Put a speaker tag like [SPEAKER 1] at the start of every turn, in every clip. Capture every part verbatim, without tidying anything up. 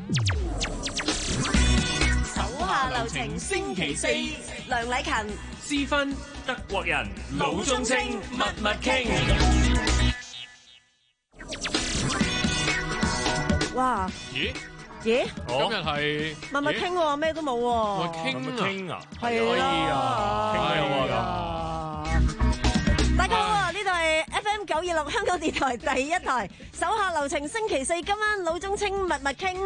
[SPEAKER 1] 手下留情，星期四，梁禮勤、
[SPEAKER 2] 私分德國人，老中青密密傾。
[SPEAKER 1] 哇！
[SPEAKER 3] 咦？
[SPEAKER 1] 咦？
[SPEAKER 3] 今日係
[SPEAKER 1] 密密傾喎，咩都冇喎。
[SPEAKER 3] 傾
[SPEAKER 2] 傾啊！
[SPEAKER 1] 係
[SPEAKER 2] 啊，傾咩好啊？
[SPEAKER 1] 大家好啊！呢度係 F M 九二六香港電台第一台，手下留情星期四，今晚老中青密密傾。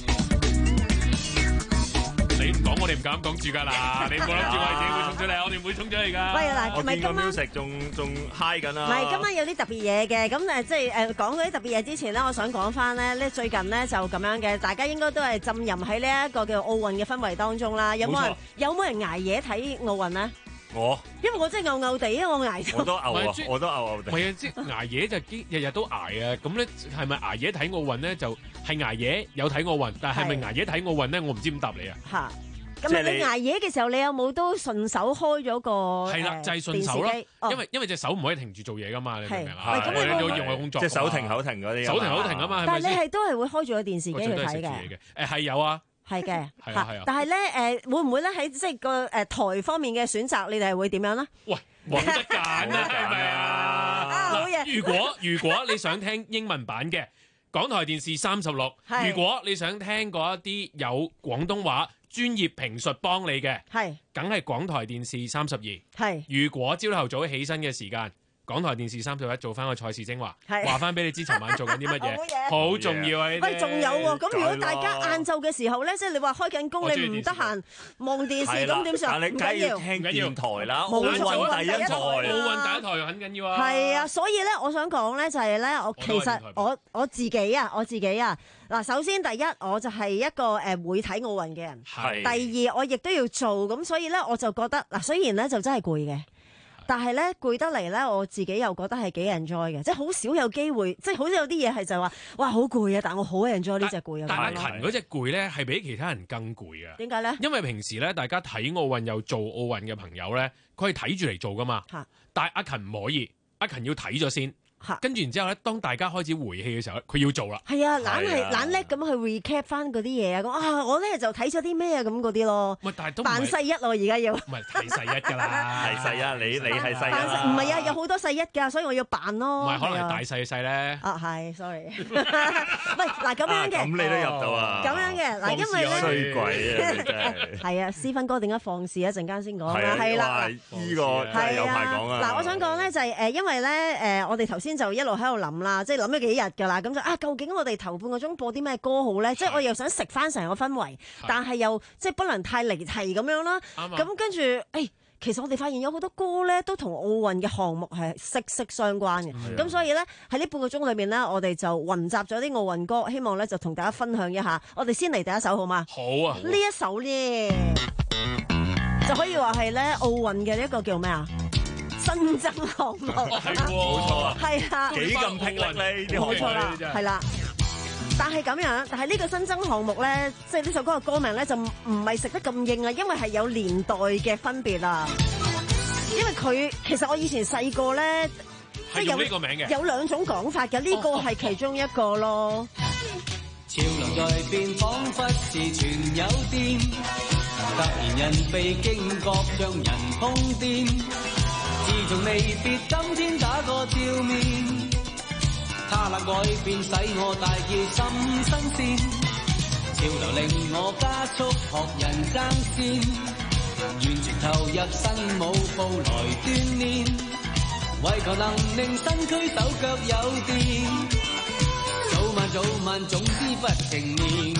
[SPEAKER 3] 你唔講，我哋唔敢講住㗎啦！你唔好諗住我哋自己會衝出嚟，我哋唔會衝出嚟㗎。
[SPEAKER 1] 喂嗱，
[SPEAKER 2] 我
[SPEAKER 1] 唔係今晚
[SPEAKER 2] 食仲仲 high 緊啊！
[SPEAKER 1] 唔係今晚有啲特別嘢嘅，咁誒即係誒講嗰啲特別嘢之前咧，我想講翻咧，呢最近咧就咁樣嘅，大家應該都係浸淫喺呢一個叫奧運嘅氛圍當中啦。有冇人有冇人捱夜睇奧運咧？
[SPEAKER 2] 我，
[SPEAKER 1] 因為我真係嘔嘔地啊！我捱咗，
[SPEAKER 2] 我都嘔啊！我都嘔嘔地。
[SPEAKER 3] 係啊，即係捱夜就日日都捱啊！咁咧係咪捱夜睇奧運咧？就係捱夜有睇奧運，但係咪捱夜睇奧運咧？我唔知點答你啊！
[SPEAKER 1] 嚇，咁啊你捱夜嘅時候，你有冇都順手開咗個
[SPEAKER 3] 係啦，就係順手咯，因為因為隻手唔可以停住做嘢噶嘛，你明唔明啊？
[SPEAKER 1] 係咁你
[SPEAKER 3] 要用我工作，
[SPEAKER 2] 即係手停口停嗰啲，
[SPEAKER 3] 手停口停啊嘛，係咪先？
[SPEAKER 1] 但係你係都係會開住個電視機去睇嘅。
[SPEAKER 3] 誒係有啊。
[SPEAKER 1] 係嘅，
[SPEAKER 3] 係啊係啊，
[SPEAKER 1] 但係咧誒，會唔會咧喺即係個誒台方面嘅選擇，你哋係會點樣咧？
[SPEAKER 3] 喂，冇得揀啊，係咪啊？
[SPEAKER 1] 啊好嘢！
[SPEAKER 3] 如果如果你想聽英文版嘅港台電視三十六，如果你想聽嗰一啲有廣東話專業評述幫你嘅，係，梗係港台電視三十二。係，如果朝頭早起身嘅時間，港台電視三十一做翻個賽事精華，話翻俾你知尋晚做緊啲乜嘢，好重要啊！呢啲
[SPEAKER 1] 喂，仲有喎，咁如果大家晏晝嘅時候咧，即係你話開緊工，你唔得閒望電視，咁點算？
[SPEAKER 2] 但你梗要聽電台啦，奧運第一台，
[SPEAKER 3] 奧運第一台很緊要啊！
[SPEAKER 1] 係啊，所以咧，我想講咧就係咧，我其實我我自己啊，我自己啊，嗱，首先第一我就係一個誒會睇奧運嘅人，第二我亦都要做，咁所以咧我就覺得嗱，雖然咧就真係攰嘅。但係咧攰得嚟咧，我自己又覺得係幾 enjoy 嘅，即係好少有機會，即係好似有啲嘢係就話，哇好攰啊！但我好 enjoy 呢隻攰啊。
[SPEAKER 3] 但阿勤嗰隻攰咧係比其他人更攰啊。點解咧？因為平時咧，大家睇奧運又做奧運嘅朋友咧，佢係睇住嚟做噶嘛。但係阿勤唔可以，阿勤要睇咗先。跟住然之後咧，當大家開始回氣嘅時候咧，佢要做啦。係啊，懶係懶叻咁去 recap 翻嗰啲嘢啊，咁啊，我咧就睇咗啲咩啊咁嗰啲咯。喂，但係都扮細一咯，而家要。唔係睇細一㗎啦，
[SPEAKER 2] 係細一，你你係細一。
[SPEAKER 1] 唔係啊，有好多細一㗎，所以我要扮咯。
[SPEAKER 3] 唔係，可能係大細嘅細咧。
[SPEAKER 1] 啊，係，sorry。喂，嗱咁樣嘅。
[SPEAKER 2] 咁你都入到啊？
[SPEAKER 1] 咁樣嘅嗱，因為咧。
[SPEAKER 2] 衰鬼啊！真係。
[SPEAKER 1] 係啊，思芬哥點解放肆一陣間先講啦？係啦，
[SPEAKER 2] 呢個真係有排講啊。
[SPEAKER 1] 嗱，我想講咧就係誒，因為咧誒，我哋頭先就一路喺度諗啦，即係諗咗幾日㗎啦，咁就啊，究竟我哋頭半個鐘播啲咩歌好咧？即係我又想食翻成個氛圍，但係又即係不能太離題咁樣啦。咁跟住，誒，其實我哋發現有好多歌咧，都同奧運嘅項目係息息相關嘅。咁所以咧喺呢半個鐘裏面咧，我哋就混雜咗啲奧運歌，希望咧就同大家分享一下。我哋先嚟第一首好嗎？
[SPEAKER 3] 好啊！
[SPEAKER 1] 呢一首咧就可以話係咧奧運嘅一個叫咩啊？新增項目
[SPEAKER 3] 係喎，冇錯啊，
[SPEAKER 1] 係啊，
[SPEAKER 2] 幾咁霹靂咧？呢啲
[SPEAKER 1] 冇錯啦，係啦。但係咁樣，但係呢個新增項目咧，即係呢首歌嘅歌名咧，就唔係食得咁應啊，因為係有年代嘅分別啊。因為佢其實我以前細個咧，即係有呢個名嘅，有兩種講法嘅，呢個係其中一個咯。
[SPEAKER 4] 潮流在變，彷彿是全有電，突然人被驚覺，將人瘋癲。自從離別，今天打個照面，他那改變使我大叫心新鮮。潮流令我加速學人爭先，完全投入新舞步來鍛鍊，為求能令身軀手腳有電。早晚早晚總之不停眠，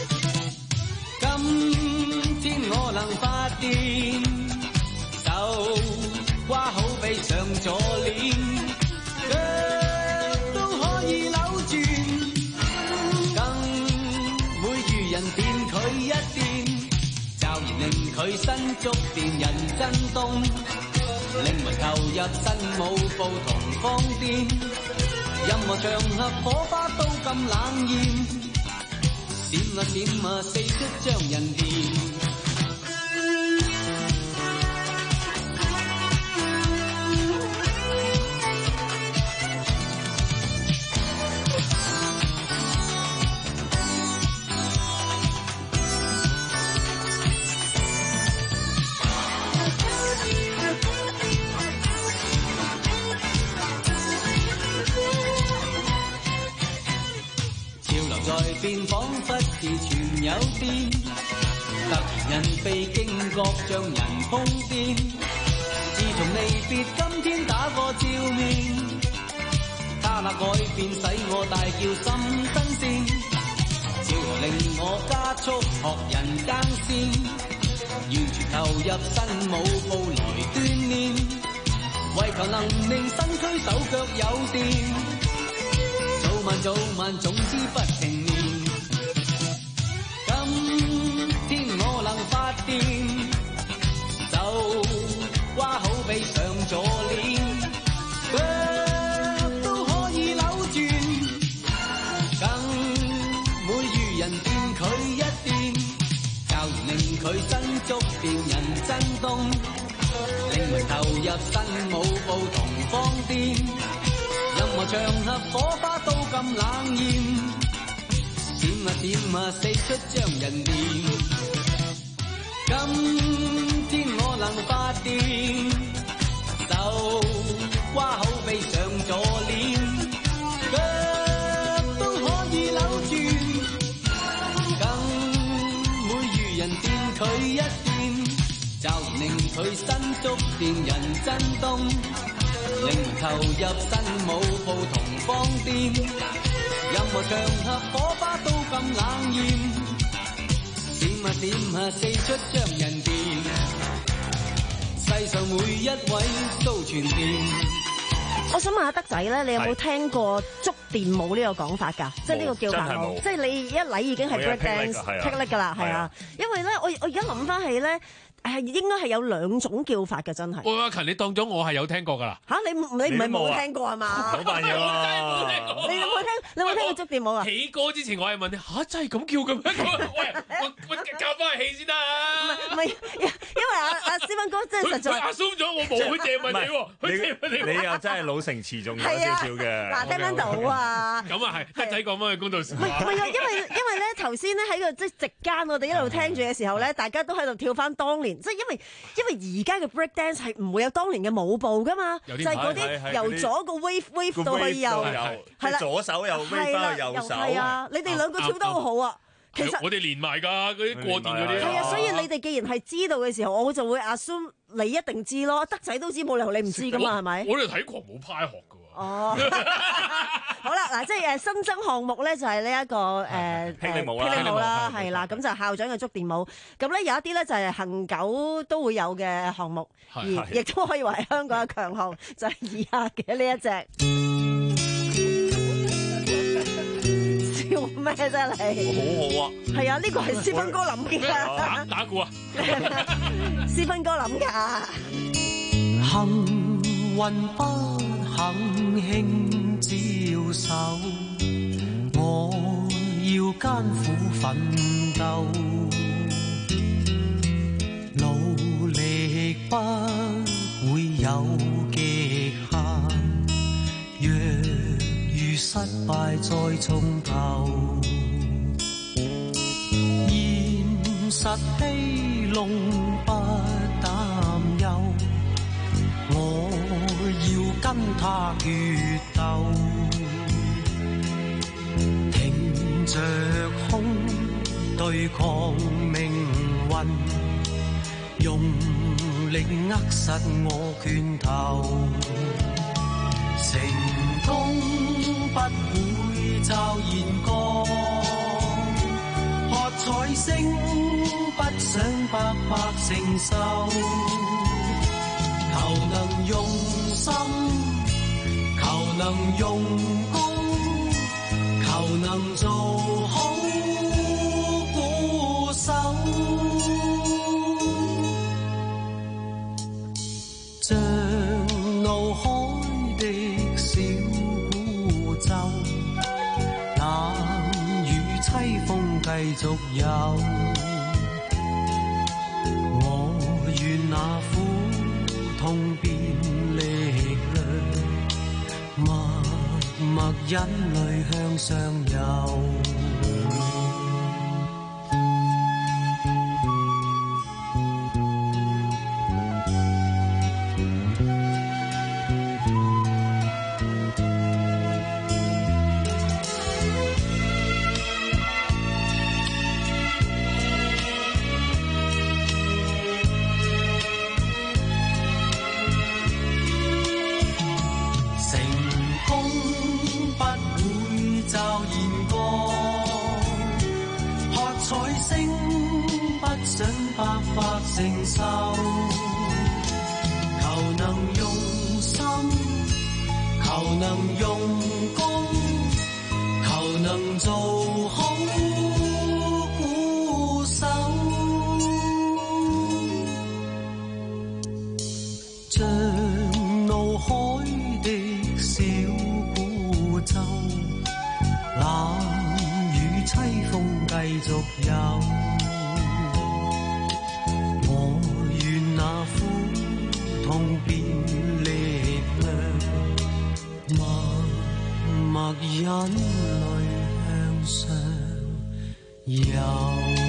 [SPEAKER 4] 今天我能發電，手瓜好比上咗鏈，腳都可以扭轉，更會遇人電佢一電，驟然令佢身觸電人震動，靈魂投入新舞步同放電，任何場合火花都咁冷豔，閃啊閃啊四出將人電。 在變，彷彿是全有電。突然人被驚覺，像人瘋癲。自從離別，今天打個照面，他那改變使我大叫心新鮮，潮流令我加速學人間線，完全投入新舞步來鍛鍊，為求能令身軀手腳有電。早晚早晚總之不停練，今天我能發電，就瓜好比上咗鏈，腳都可以扭轉，更會遇人電佢一電，教完令佢身觸電人震動，靈魂投入新舞步同放電。任何場合火花都咁冷豔，閃啊閃啊四出將人電。今天我能發電，就瓜好比上咗鏈，腳都可以扭轉，更會遇人電佢一電，驟然令佢身觸電人震動。靈魂投入新舞步同放電，任何場合火花都咁冷豔，閃啊閃啊四出將人電，世上每一位都全電。
[SPEAKER 1] 我想問下德仔咧，你有冇聽過觸電舞呢個講法㗎？即係呢個叫法，即係你一嚟已經係 break dance 霹靂㗎啦，係啊。因為咧，我我而家諗翻起咧。係應該係有兩種叫法嘅，真係。喂，
[SPEAKER 3] 阿勤，你當咗我係有聽過㗎啦？
[SPEAKER 1] 嚇，你你唔係冇聽過係嘛？
[SPEAKER 5] 好扮嘢啦！
[SPEAKER 1] 你有冇聽？你有冇聽過觸電舞啊？
[SPEAKER 3] 起歌之前我係問你嚇，真係咁叫嘅咩？喂，我我教翻氣先得啊！
[SPEAKER 1] 唔係，因為阿阿思芬哥真係實在。
[SPEAKER 3] 佢 assume 咗我冇，佢借問你喎，佢借問你。
[SPEAKER 5] 你又真係老成持重咗少少嘅。
[SPEAKER 1] 嗱，聽唔到啊？
[SPEAKER 3] 咁啊係，德仔講翻去公道説話。
[SPEAKER 1] 唔係啊，因為因為咧頭先咧喺個即係席間，我哋一路聽住嘅時候咧，大家都喺度跳翻當年，即係因為。因為而家嘅 break dance 係唔會有當年嘅舞步噶嘛，就係嗰啲由左個 wave wave 到去右，
[SPEAKER 5] 係啦，左手又 wave 翻去右手。
[SPEAKER 1] 係啊，你哋兩個跳得好好啊。其實
[SPEAKER 3] 我哋連埋㗎，嗰啲過電嗰啲。
[SPEAKER 1] 係啊，所以你哋既然係知道嘅時候，我就會 assume 你一定知咯。德仔都知，冇理由你唔知噶嘛，係咪？
[SPEAKER 3] 我哋睇狂舞派學㗎喎。
[SPEAKER 1] 哦，好啦，嗱，即係誒新增項目咧，就係呢一個誒
[SPEAKER 5] 霹靂舞啦，
[SPEAKER 1] 霹靂舞啦，係啦，咁就校長嘅觸電舞。咁咧有一啲咧就係恆久都會有嘅項目，而亦都可以話係香港嘅強項，就係以下嘅呢一隻。笑咩啫你？
[SPEAKER 5] 好好啊！
[SPEAKER 1] 係啊，呢個係思芬哥諗嘅。
[SPEAKER 3] 打打鼓啊！
[SPEAKER 1] 思芬哥諗㗎。
[SPEAKER 4] 幸運不肯輕招手，我要艱苦奮鬥，努力不會有極限，若遇失敗再從頭，現實欺弄不擔憂，我要跟他決鬥，挺着胸對抗命運，用力握實我拳頭，成功不會驟然降，喝彩聲不想白白承受，求能用心，求能用功，求能做好鼓手，像怒海的小孤舟，冷雨凄風繼續有，我願那苦痛變力量，默默忍淚向上游。 聲，不想白白承受，求能用心，求能用功，求能做好鼓手，像怒海的小孤舟，冷雨凄風繼續有，我願那苦痛變力量，默默忍淚向上游。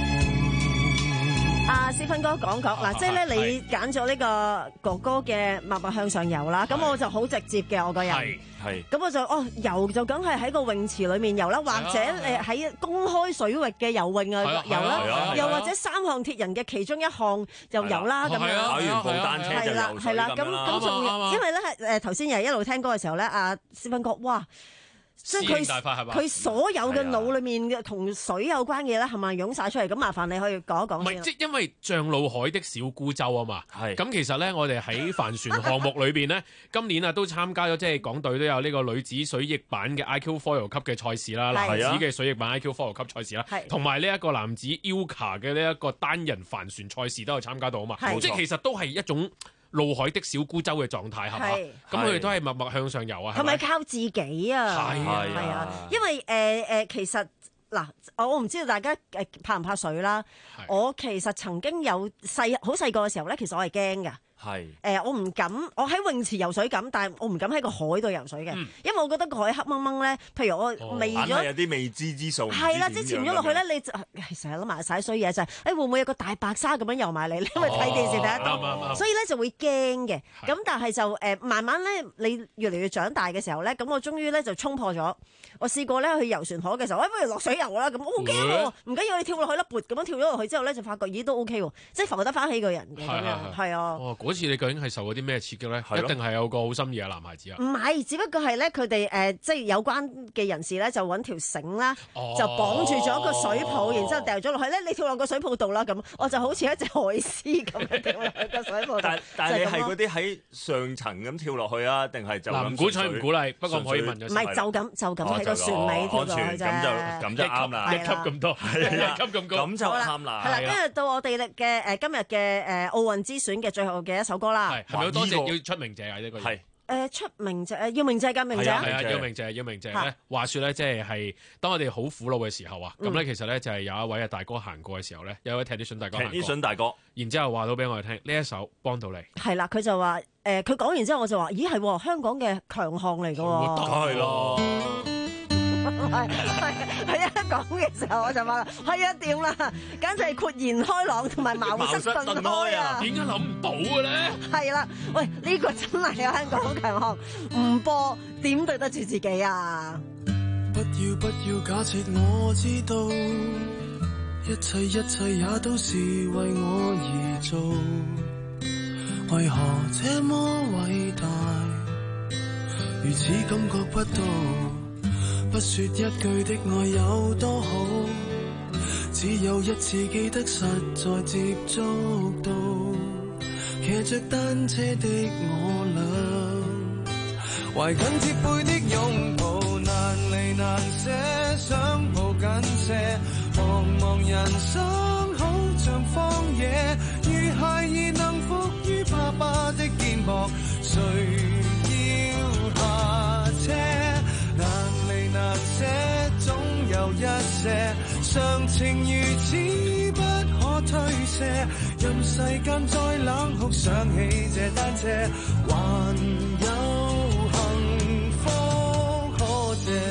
[SPEAKER 1] 阿思芬哥講講嗱，即係咧你揀咗呢個哥哥嘅《默默向上游》啦，咁我就好直接嘅我個人，
[SPEAKER 5] 係
[SPEAKER 1] 咁我就哦游就梗係喺個泳池裏面游啦，或者誒喺公開水域嘅游泳啊游啦，又或者三項鐵人嘅其中一項就游啦咁樣，
[SPEAKER 5] 跑完部單車就游水咁樣啦。
[SPEAKER 1] 咁咁仲因為咧誒頭先又係一路聽歌嘅時候咧，阿思芬哥哇！即係佢佢所有嘅腦裏面嘅同水有關嘅嘢咧，係咪湧晒出嚟？咁麻煩你可以講一講。
[SPEAKER 3] 唔係，即係因為像怒海的小孤舟啊嘛。係。咁其實咧，我哋喺帆船項目裏邊咧，今年啊都參加咗，即係港隊都有呢個女子水翼板嘅 I Q Foil 級嘅賽事啦，男子嘅水翼板 I Q Foil 級賽事啦，同埋呢一個男子 Uka 嘅呢一個單人帆船賽事都有參加到啊嘛。即係其實都係一種怒海的小孤舟嘅狀態係嘛？咁佢哋都係默默向上游啊，
[SPEAKER 1] 係咪靠自己啊？
[SPEAKER 3] 係啊，
[SPEAKER 1] 係啊，因為誒誒、呃呃，其實嗱，我唔知道大家誒怕唔怕水啦。我其實曾經有細好細個嘅時候咧，其實我係驚㗎。係誒、呃，我唔敢，我喺泳池游水敢，但係我唔敢喺個海度游水嘅，嗯、因為我覺得個海黑掹掹咧。譬如我未咗，
[SPEAKER 5] 係有啲未知之數。
[SPEAKER 1] 係啦，即係潛咗落去咧，你成日諗埋晒衰嘢就係、是，誒會唔會有個大白鯊咁樣游埋嚟？你因為睇電視睇得多，所以咧就會驚嘅。咁但係就誒、呃、慢慢咧，你越嚟越長大嘅時候咧，咁我終於咧就衝破咗。我試過咧去遊船河嘅時候，誒、哎、不如落水游啦，咁我好驚喎，唔緊要，你跳落去啦，撥咁樣跳咗落去之後咧，就發覺咦都 OK 喎，即係浮得翻起個人嘅咁樣，係啊。
[SPEAKER 3] 嗰次你究竟係受過啲咩刺激咧？一定係有個好心儀嘅男孩子啊！
[SPEAKER 1] 唔係，只不過係咧，佢哋誒即係有關嘅人士咧，就揾條繩啦，哦、就綁住咗個水泡，然之後掉咗落去咧。你跳落個水泡度啦，咁我就好似一隻海獅咁樣跳落去個水泡度。但
[SPEAKER 5] 但係你係嗰啲喺上層咁跳落去啊，定係就咁？
[SPEAKER 3] 唔鼓吹唔鼓勵，不過可以問咗。
[SPEAKER 1] 唔係就咁就咁喺個船尾跳落去啫。
[SPEAKER 5] 咁就咁就啱啦，
[SPEAKER 3] 一級咁多，一級咁高，
[SPEAKER 5] 咁就啱啦。
[SPEAKER 1] 係啦，跟住到我哋嘅誒今日嘅誒奧運之選嘅最後嘅一首歌啦。
[SPEAKER 3] 係咪好多謝要出名謝啊？呢個
[SPEAKER 5] 係
[SPEAKER 1] 誒出名謝誒要名謝㗎名謝
[SPEAKER 3] 係啊要名謝要名謝咧。話説咧，即係係當我哋好苦惱嘅時候啊，咁咧其實咧就係有一位啊大哥行過嘅時候咧，有一位踢啲筍大哥行過。踢啲筍大哥，然之後話到俾我哋聽呢一首幫到你。係啦，佢就話誒，佢講完之後我就話：咦係香港嘅強項嚟㗎喎。
[SPEAKER 5] 梗係咯。
[SPEAKER 1] 係係一講嘅時候我就話係啊掂啦，簡直係豁然開朗同埋茅塞頓開啊！
[SPEAKER 3] 點解諗唔到嘅咧？係
[SPEAKER 1] 啦，喂呢、呢個真係有香港強項，唔播點對得住自己啊！
[SPEAKER 4] 不要不要假設我知道，一切一切也都是為我而做，為何這麼偉大，如此感覺不到？不說一句的愛有多好，只有一次記得實在接觸到，騎着單車的我倆，懷緊貼背的擁抱，難離難捨，想抱緊些，茫茫人生好像荒野，如孩兒能伏於爸爸的肩膊，誰要下車？難離難捨，總有一些常情如此不可推卸，任世間再冷酷，想起這單車，還有幸福可借。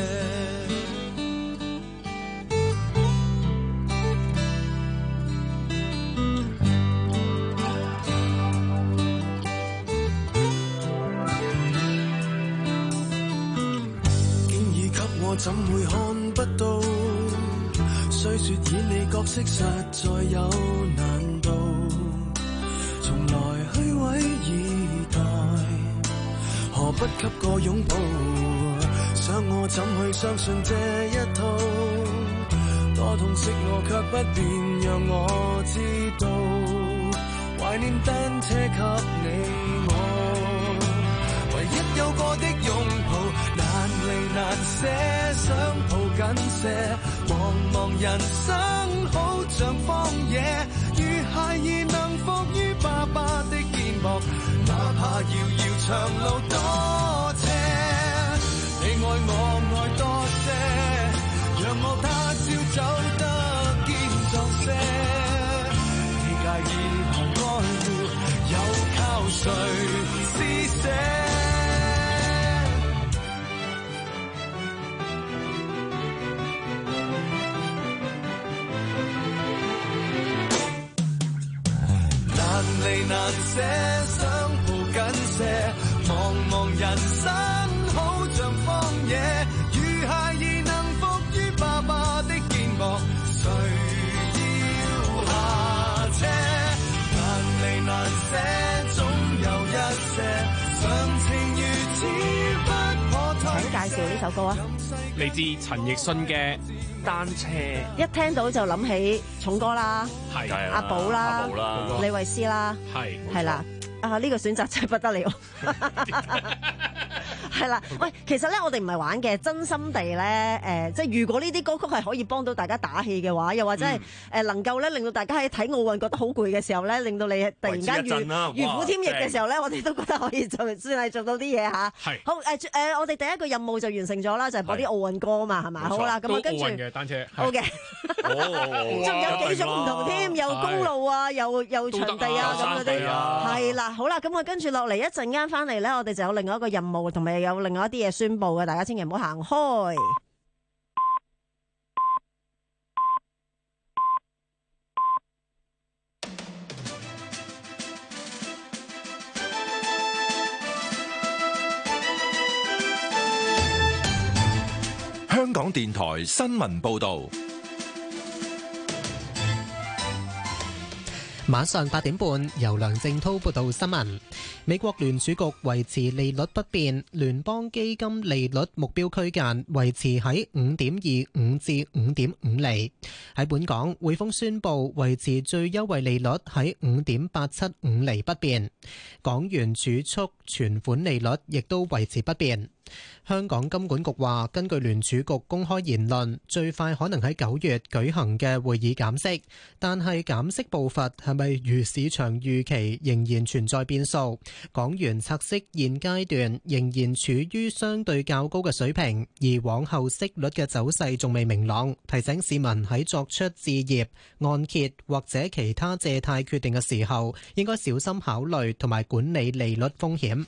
[SPEAKER 4] 我怎會看不到？雖說演你角色實在有難度，從來虛偽以待，何不給個擁抱？想我怎去相信這一套？待
[SPEAKER 6] 可痛惜我卻不變，讓我知道懷念單車給你我，唯一有過的擁抱，難離難捨，想抱緊些，茫茫人生好像荒野，如孩兒能伏於爸爸的肩膊，哪怕遙遙長路多斜，你愛我愛多些，讓我他朝走得堅壯些，你介意後愛護又靠誰施捨？難離難捨，想抱緊些，茫茫人生好像荒野，如孩兒能伏於爸爸的肩膊，誰要下車？難離難捨，總有一些常情如此不可推卸。
[SPEAKER 1] 請介紹呢首歌啊，
[SPEAKER 3] 嚟自陳奕迅嘅單車。
[SPEAKER 1] 一聽到就諗起重歌啦，
[SPEAKER 3] 係
[SPEAKER 1] 阿寶啦，
[SPEAKER 5] 阿寶啦，
[SPEAKER 1] 李慧詩啦，
[SPEAKER 3] 係
[SPEAKER 1] 係啦，啊呢個選擇真係不得了。係啦，喂，其實咧我哋唔係玩嘅，真心地咧，誒、呃，即係如果呢啲歌曲係可以幫到大家打氣嘅話，又或者係誒、嗯呃、能夠咧令到大家喺睇奧運覺得好攰嘅時候咧，令到你突然間如如虎添翼嘅時候咧，我哋都覺得可以做，算係做到啲嘢嚇。係好誒誒、呃，我哋第一個任務就完成咗啦，就係、是、播啲奧運歌啊嘛，係咪？好啦，咁啊跟住奧運
[SPEAKER 3] 嘅單車，
[SPEAKER 1] 好嘅，仲有幾種唔同添，有公路啊，又又場地啊咁嗰啲，係啦，好啦，咁我跟住落嚟一陣間翻嚟咧，我哋就有另外一個任務，同埋有另外一啲嘢宣佈嘅，大家千祈唔好行開。
[SPEAKER 7] 香港電台新聞報導。
[SPEAKER 8] 晚上八點半，由梁正滔報道新聞。美國聯儲局維持利率不變，聯邦基金利率目標區間維持喺五點二五至五點五厘。喺本港，匯豐宣布維持最優惠利率喺五點八七五厘不變，港元儲蓄存款利率亦都維持不變。香港金管局話，根據聯儲局公開言論，最快可能喺九月舉行嘅會議減息，但係減息步伐係咪如市場預期，仍然存在變數。港元拆息現階段仍然處於相對較高嘅水平，而往後息率嘅走勢仲未明朗，提醒市民喺作出置業、按揭或者其他借貸決定嘅時候，應該小心考慮同埋管理利率風險。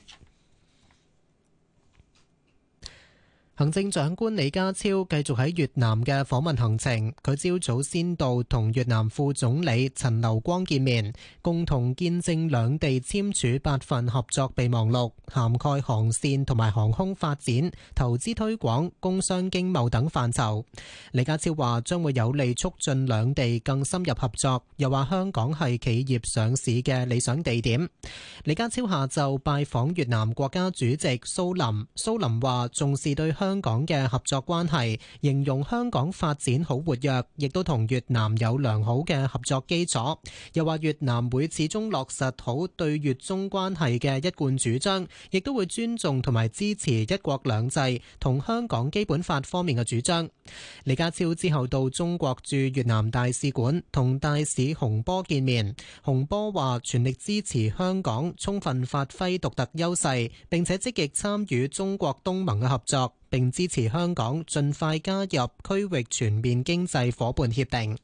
[SPEAKER 8] 行政長官李家超繼續喺越南嘅訪問行程，佢朝早先到同越南副總理陳流光見面，共同見證兩地簽署八份合作備忘錄，涵蓋航線同埋航空發展、投資推廣、工商經貿等範疇。李家超話將會有利促進兩地更深入合作，又話香港係企業上市嘅理想地點。李家超下晝拜訪越南國家主席蘇林，蘇林話重視對香港嘅合作關係，形容香港發展好活躍，亦都同越南有良好嘅合作基礎。又話越南會始終落實好對越中關係嘅一貫主張，亦都會尊重同埋支持一國兩制同香港基本法方面嘅主張。李家超之後到中國駐越南大使館同大使洪波見面，洪波話全力支持香港充分發揮獨特優勢，並且積極參與中國東盟嘅合作，並支持香港盡快加入區域全面經濟夥伴協定。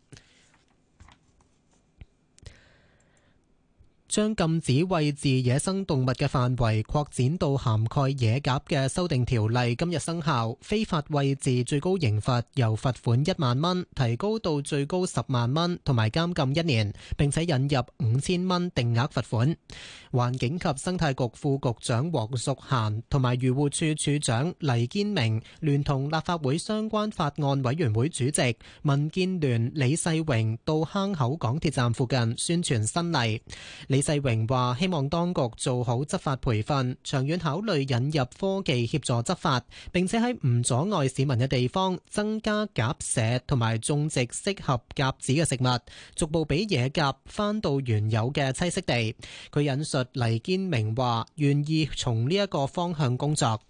[SPEAKER 8] 將禁止餵飼野生動物嘅範圍擴展到涵蓋野鴿嘅修訂條例今日生效，非法餵飼最高刑罰由罰款一萬蚊提高到最高十萬蚊，同埋監禁一年，並且引入五千蚊定額罰款。環境及生態局副局長黃淑嫻同埋漁護署署長黎堅明聯同立法會相關法案委員會主席民建聯李世榮到坑口港鐵站附近宣傳新例。李李世榮話：希望當局做好執法培訓，長遠考慮引入科技協助執法，並且喺唔阻礙市民嘅地方增加鴿舍同埋種植適合鴿子嘅食物，逐步俾野鴿返到原有嘅棲息地。佢引述黎堅明話：願意從呢一個方向工作。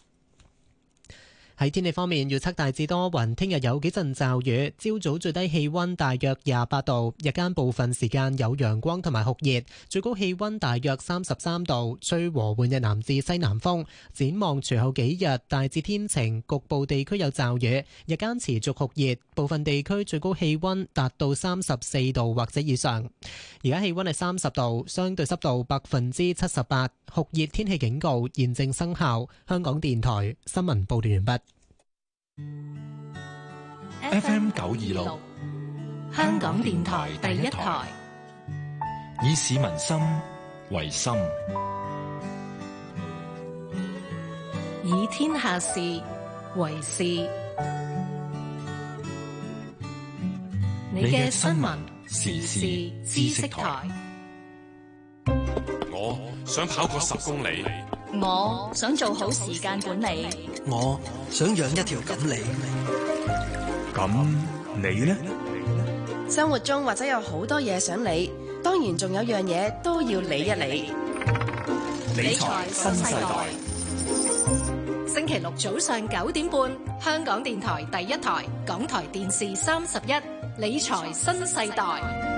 [SPEAKER 8] 喺天氣方面，預測大致多雲，聽日有幾陣驟雨，朝早最低氣溫大約廿八度，日間部分時間有陽光同埋酷熱，最高氣溫大約三十三度，吹和緩嘅南至西南風。展望隨後幾日大致天晴，局部地區有驟雨，日間持續酷熱，部分地區最高氣溫達到三十四度或者以上。而家氣溫係三十度，相對濕度百分之七十八，酷熱天氣警告現正生效。香港電台新聞報道完畢。
[SPEAKER 7] F M 九二六，
[SPEAKER 9] 香港電台第一台，
[SPEAKER 7] 以市民心為心，
[SPEAKER 9] 以天下事為事。你嘅新聞時事知識台。
[SPEAKER 10] 我想跑過十公里，
[SPEAKER 9] 我想做好時間管理，
[SPEAKER 11] 我想養一條錦鯉。
[SPEAKER 10] 咁你呢？
[SPEAKER 12] 生活中或者有好多嘢想理，當然仲有樣嘢都要理一理。
[SPEAKER 9] 理財新世代，星期六早上九點半，香港電台第一台，港台電視三十一，理財新世代。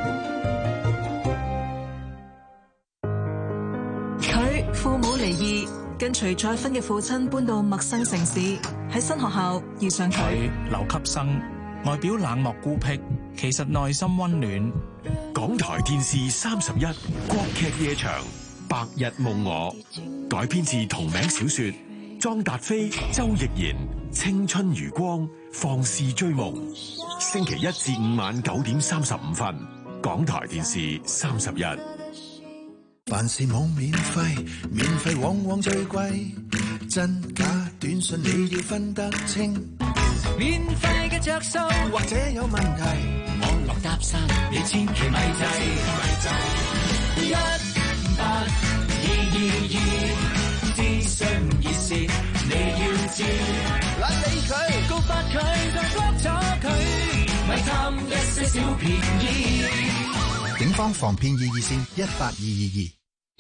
[SPEAKER 13] 佢父母離異，跟隨再婚嘅父親搬到陌生城市，喺新學校遇上佢。
[SPEAKER 14] 留級生，外表冷漠孤僻，其實內心溫暖。
[SPEAKER 15] 港台電視三十一國劇夜場《白日夢我》，改編自同名小說，莊達菲、周奕賢，青春如光，放肆追夢。星期一至五晚九點三十五分，港台電視三十一。
[SPEAKER 16] 凡事冇免費，免費往往最貴，真假短信你要分得清。免費嘅着數或者有問題，網絡搭訕你千祈咪制咪制。一八二二二諮詢熱線你要知，懶理佢告發佢就 block 咗佢，咪貪一些小便宜。警方防騙易熱線一八二二二。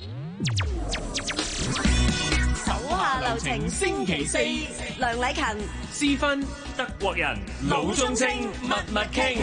[SPEAKER 1] 手下留情星期四，梁禮勤、
[SPEAKER 2] 私芬、德國人、老中青、密密傾。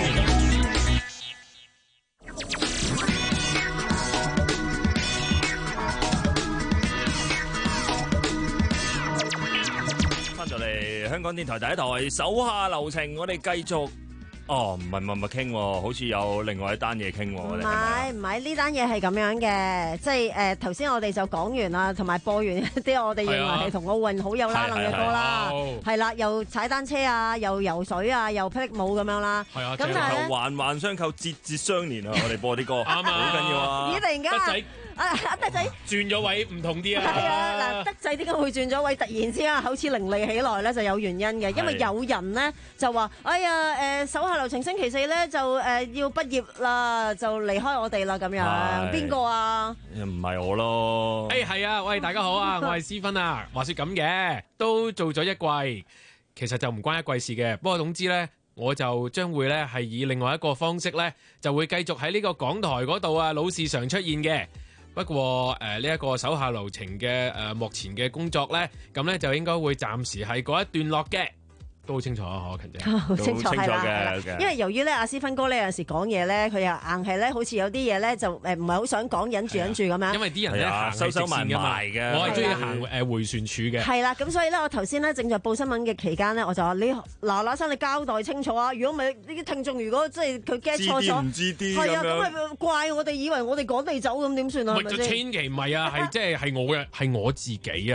[SPEAKER 5] 翻到嚟香港電台第一台，手下留情，我哋繼續。哦，唔係唔係唔係傾，好似有另外一單嘢傾。
[SPEAKER 1] 唔係唔係，呢單嘢係咁樣嘅，即係誒頭先我哋就講完啦，同埋播完一啲我哋認為係同奧運好有拉楞嘅歌啦，係啦，又踩單車啊，又游水啊，又霹靂舞咁樣啦。係啊，
[SPEAKER 5] 咁但係環環相扣，節節相連啊！我哋播啲歌，啱啊，好緊要啊！
[SPEAKER 1] 咦，突然間啊，阿德仔
[SPEAKER 3] 轉咗位唔同啲啊！
[SPEAKER 1] 係啊，嗱，德仔點解會轉咗位？突然之間好似伶俐起來咧，就有原因嘅，因為有人咧就話：哎呀，誒手下留情星期四咧就誒要畢業啦，就離開我哋啦咁樣。邊個啊？
[SPEAKER 5] 唔係我咯。
[SPEAKER 3] 誒係啊，喂，大家好啊，我係思芬啊。話說咁嘅，都做咗一季，其實就唔關一季事嘅。不過總之咧，我就將會咧係以另外一個方式咧，就會繼續喺呢個港台嗰度啊，老是常出現嘅。不過誒呢一個手下留情嘅誒目前嘅工作咧，咁咧就應該會暫時係嗰一段落嘅。都好清楚啊，可勤姐，
[SPEAKER 1] 好清楚係啦，因為由於咧阿思芬哥呢有陣時講嘢咧，佢又硬係咧，好似有啲嘢咧就誒唔係好想講，忍住忍住咁樣。
[SPEAKER 3] 因為啲人咧行
[SPEAKER 5] 收收埋埋嘅，
[SPEAKER 3] 我係中意行誒迴旋處嘅。係
[SPEAKER 1] 啦，咁所以咧，我頭先咧正在報新聞嘅期間咧，我就話你嗱嗱聲你交代清楚啊！如果唔係呢啲聽眾，如果即係佢 get 錯咗，
[SPEAKER 5] 唔知啲
[SPEAKER 1] 係啊，咁咪怪我哋以為我哋趕你走咁點算啊？
[SPEAKER 3] 咪就千祈唔係啊，係即係係我嘅係我自己啊！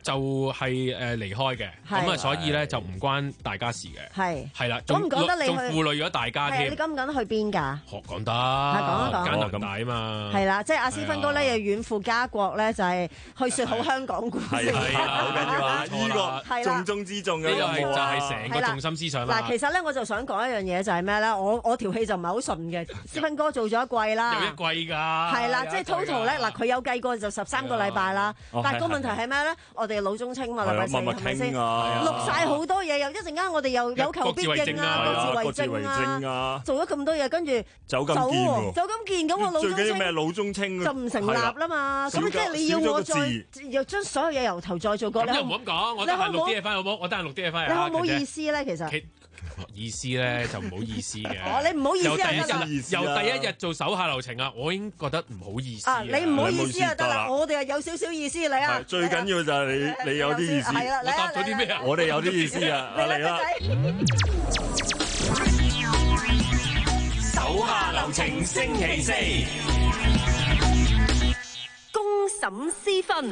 [SPEAKER 3] 就係誒離開嘅，咁啊所以咧就唔關大家事嘅。係係啦，
[SPEAKER 1] 咁唔覺得你
[SPEAKER 3] 仲負累咗大家添。
[SPEAKER 1] 你敢唔敢去邊㗎？
[SPEAKER 3] 學講得，
[SPEAKER 1] 講一講。
[SPEAKER 3] 加拿大啊嘛。係
[SPEAKER 1] 啦，即係阿斯芬哥咧，又遠赴家國咧，就係去説好香港故事。
[SPEAKER 5] 係啊，好緊要啊！呢個重中之重嘅任務
[SPEAKER 3] 就係成個重心思想啦。
[SPEAKER 1] 嗱，其實咧我就想講一樣嘢，就係咩咧？我我條氣就唔係好順嘅。斯芬哥做咗一季啦，
[SPEAKER 3] 有一季㗎。係
[SPEAKER 1] 啦，即係 total 咧，嗱佢有計過就十三個禮拜啦。但係個問題係咩咧？我哋老中青嘛，禮拜四係咪先？錄晒好多嘢，又一陣間我哋又有求必應啊，各自為政啊，做咗咁多嘢，跟住
[SPEAKER 5] 走咁見喎，
[SPEAKER 1] 走咁見咁我老中青
[SPEAKER 5] 最緊要咩？老中青
[SPEAKER 1] 就唔成立啦嘛。咁即係你要我再又將所有嘢由頭再做過咧？
[SPEAKER 3] 又唔好咁講，我得閒錄啲嘢翻好唔好？我得閒錄啲嘢翻嚟。
[SPEAKER 1] 你好唔好意思咧？其實
[SPEAKER 3] 意思咧就唔好意思嘅。
[SPEAKER 1] 哦，你唔好意思
[SPEAKER 3] 由第一日由第一日做手下留情啊，我已經覺得唔好意思。
[SPEAKER 1] 啊，你唔好意思就得啦，我哋係有少少意思你啊。
[SPEAKER 5] 最緊要就係你你有啲意思。
[SPEAKER 1] 係啦，
[SPEAKER 3] 我答咗啲咩啊？
[SPEAKER 5] 我哋有啲意思啊，嚟啦。
[SPEAKER 2] 手下留情星期四，
[SPEAKER 9] 公審私分。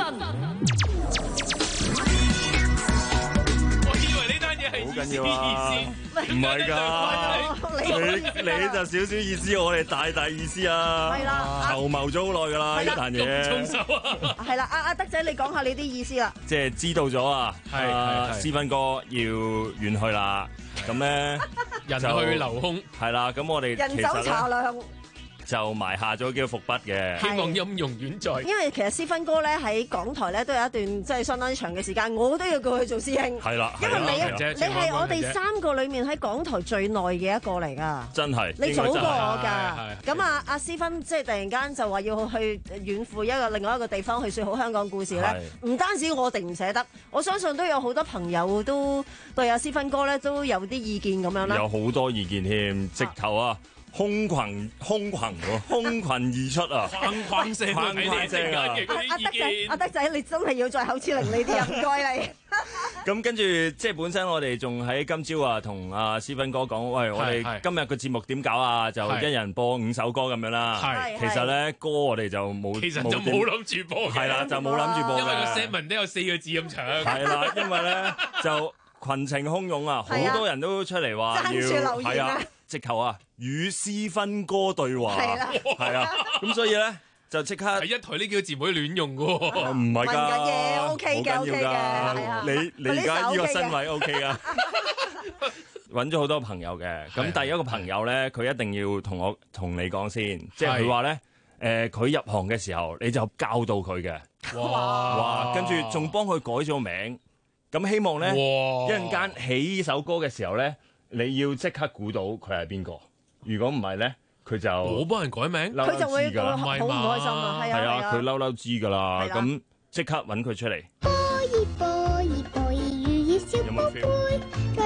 [SPEAKER 5] 好緊要啊！唔係㗎，你你就少少意思，我哋大大意思啊！
[SPEAKER 1] 係啦，
[SPEAKER 5] 籌謀咗好耐㗎啦，呢壇嘢。
[SPEAKER 1] 係啦，阿阿德仔，你講下你啲意思啦。
[SPEAKER 5] 即係知道咗啊！係斯芬哥要遠去啦，咁咧
[SPEAKER 3] 人去樓空
[SPEAKER 5] 係啦，咁我哋
[SPEAKER 1] 人走茶涼。
[SPEAKER 5] 就埋下咗幾個伏筆嘅，
[SPEAKER 3] 希望音容遠在。
[SPEAKER 1] 因為其實斯芬哥咧喺港台咧都有一段即係相當長嘅時間，我都要叫佢做師兄。
[SPEAKER 5] 係啦，
[SPEAKER 1] 因為你你係我哋三個裡面喺港台最耐嘅一個嚟㗎。
[SPEAKER 5] 真係，
[SPEAKER 1] 你早過我㗎。咁啊，阿斯芬即係突然間就話要去遠赴一個另外一個地方去説好香港故事咧，唔單止我哋唔捨得，我相信都有好多朋友都對阿斯芬哥咧都有啲意見咁樣啦。
[SPEAKER 5] 有好多意見添，直頭啊！空群空群喎，空群而出啊！
[SPEAKER 3] 框框聲，框框聲啊！
[SPEAKER 1] 阿德仔，阿德仔，你真係要再口齒伶俐啲啊！唔該你。
[SPEAKER 5] 咁跟住，即係本身我哋仲喺今朝啊，同阿斯芬哥講，喂，我哋今日個節目點搞啊？就一人播五首歌咁樣啦。係，其實咧歌我哋就冇，
[SPEAKER 3] 其實就冇諗住播嘅。
[SPEAKER 5] 係啦，就冇諗住播嘅。
[SPEAKER 3] 因為個 statement 都有四個字咁長。
[SPEAKER 5] 係啦，因為咧就群情洶湧啊，好多人都出嚟話要係啊。直頭啊，與斯芬哥對話，係啊，咁所以咧就即刻
[SPEAKER 3] 係一台呢幾個字唔可以亂用嘅喎，
[SPEAKER 5] 唔係㗎，
[SPEAKER 1] 問緊嘢 OK 嘅 OK 嘅，
[SPEAKER 5] 你你而家呢個身位 OK 啊，揾咗好多朋友嘅，咁第一個朋友咧，佢一定要同我同你講先，即係佢話咧，誒佢入行嘅時候你就教導佢嘅，哇哇，跟住仲幫佢改咗名，咁希望咧一陣間起呢首歌嘅時候咧。你要即刻估到佢係邊個？如果唔係咧，佢就
[SPEAKER 3] 我幫人改名，
[SPEAKER 1] 佢就會好唔開心啊！係
[SPEAKER 5] 啊，佢嬲嬲知㗎啦。咁即刻揾佢出嚟。有冇 feel？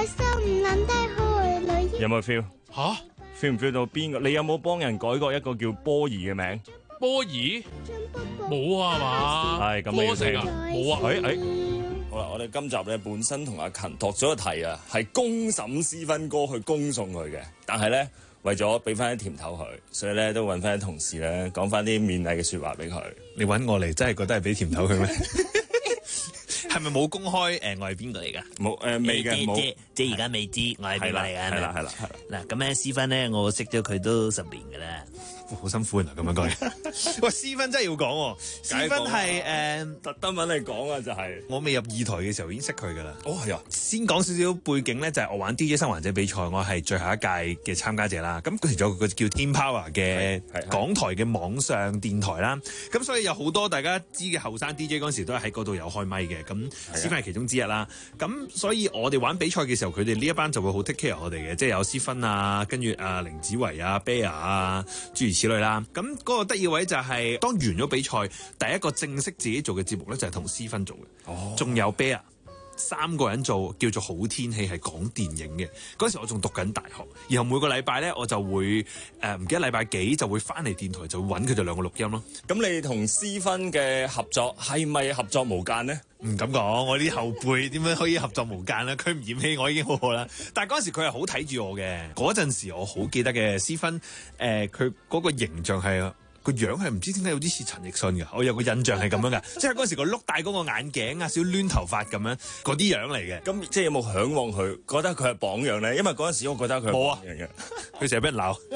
[SPEAKER 5] 有冇 feel？
[SPEAKER 3] 嚇
[SPEAKER 5] feel 唔 feel 到邊個？你有冇幫人改過一個叫波兒嘅名？
[SPEAKER 3] 波兒冇啊嘛？
[SPEAKER 5] 係咁你聽
[SPEAKER 3] 啊？冇啊！誒誒。
[SPEAKER 5] 好啦，我哋今集咧本身同阿勤度咗個題啊，係公審斯芬哥去恭送佢嘅，但係咧為咗俾翻啲甜頭佢，所以咧都揾翻啲同事咧講翻啲勉勵嘅説話俾佢。
[SPEAKER 17] 你揾我嚟真係覺得係俾甜頭佢咩？係咪冇公開誒、呃、我係邊個嚟㗎？
[SPEAKER 5] 冇誒未嘅冇，
[SPEAKER 18] 即即而家未知我係邊個嚟㗎？
[SPEAKER 5] 係啦係啦係啦。
[SPEAKER 18] 嗱咁咧，斯芬咧我識咗佢都十年㗎啦。
[SPEAKER 17] 好辛苦啊！咁樣講，喂，斯芬真係要講喎。斯芬係誒
[SPEAKER 5] 特登揾你講啊，就係、是、
[SPEAKER 17] 我未入二台嘅時候已經識佢噶啦。
[SPEAKER 5] 哦，係啊。
[SPEAKER 17] 先講少少背景咧，就係、是、我玩 D J 生還者比賽，我係最後一屆嘅參加者啦。咁佢仲有個叫 Team Power 嘅港台嘅網上電台啦。咁所以有好多大家知嘅後生 D J 嗰陣時都係喺嗰度有開咪嘅。咁斯芬係其中之一啦。咁所以我哋玩比賽嘅時候，佢哋呢一班就會好 take care 我哋嘅，即係有斯芬啊，跟住阿凌子維啊、Bear 啊，諸如此類啦。咁嗰個得意位就係、是、當完咗比賽，第一個正式自己做嘅節目咧就係同斯芬做嘅，仲、哦、有 Bear 三個人做叫做好天氣，係講電影嘅。嗰時我仲讀緊大學，然後每個禮拜咧我就會誒唔、呃、記得禮拜幾就會翻嚟電台就會揾佢哋兩個錄音咯。
[SPEAKER 5] 咁你同斯芬嘅合作係咪合作無間呢？
[SPEAKER 17] 唔敢講，我啲後輩點樣可以合作無間咧？佢唔嫌棄我已經好好啦。但係嗰陣時佢係好睇住我嘅。嗰陣時我好記得嘅斯芬誒，佢嗰個形象係個樣係唔知點解有啲似陳奕迅嘅，我有個印象係咁樣嘅，即係嗰陣時個碌戴嗰個眼鏡啊，少攣頭髮咁樣嗰啲樣嚟嘅。
[SPEAKER 5] 咁即係有冇嚮往佢？覺得佢係榜樣咧？因為嗰陣時我覺得佢
[SPEAKER 17] 冇啊，
[SPEAKER 5] 佢成日俾人鬧。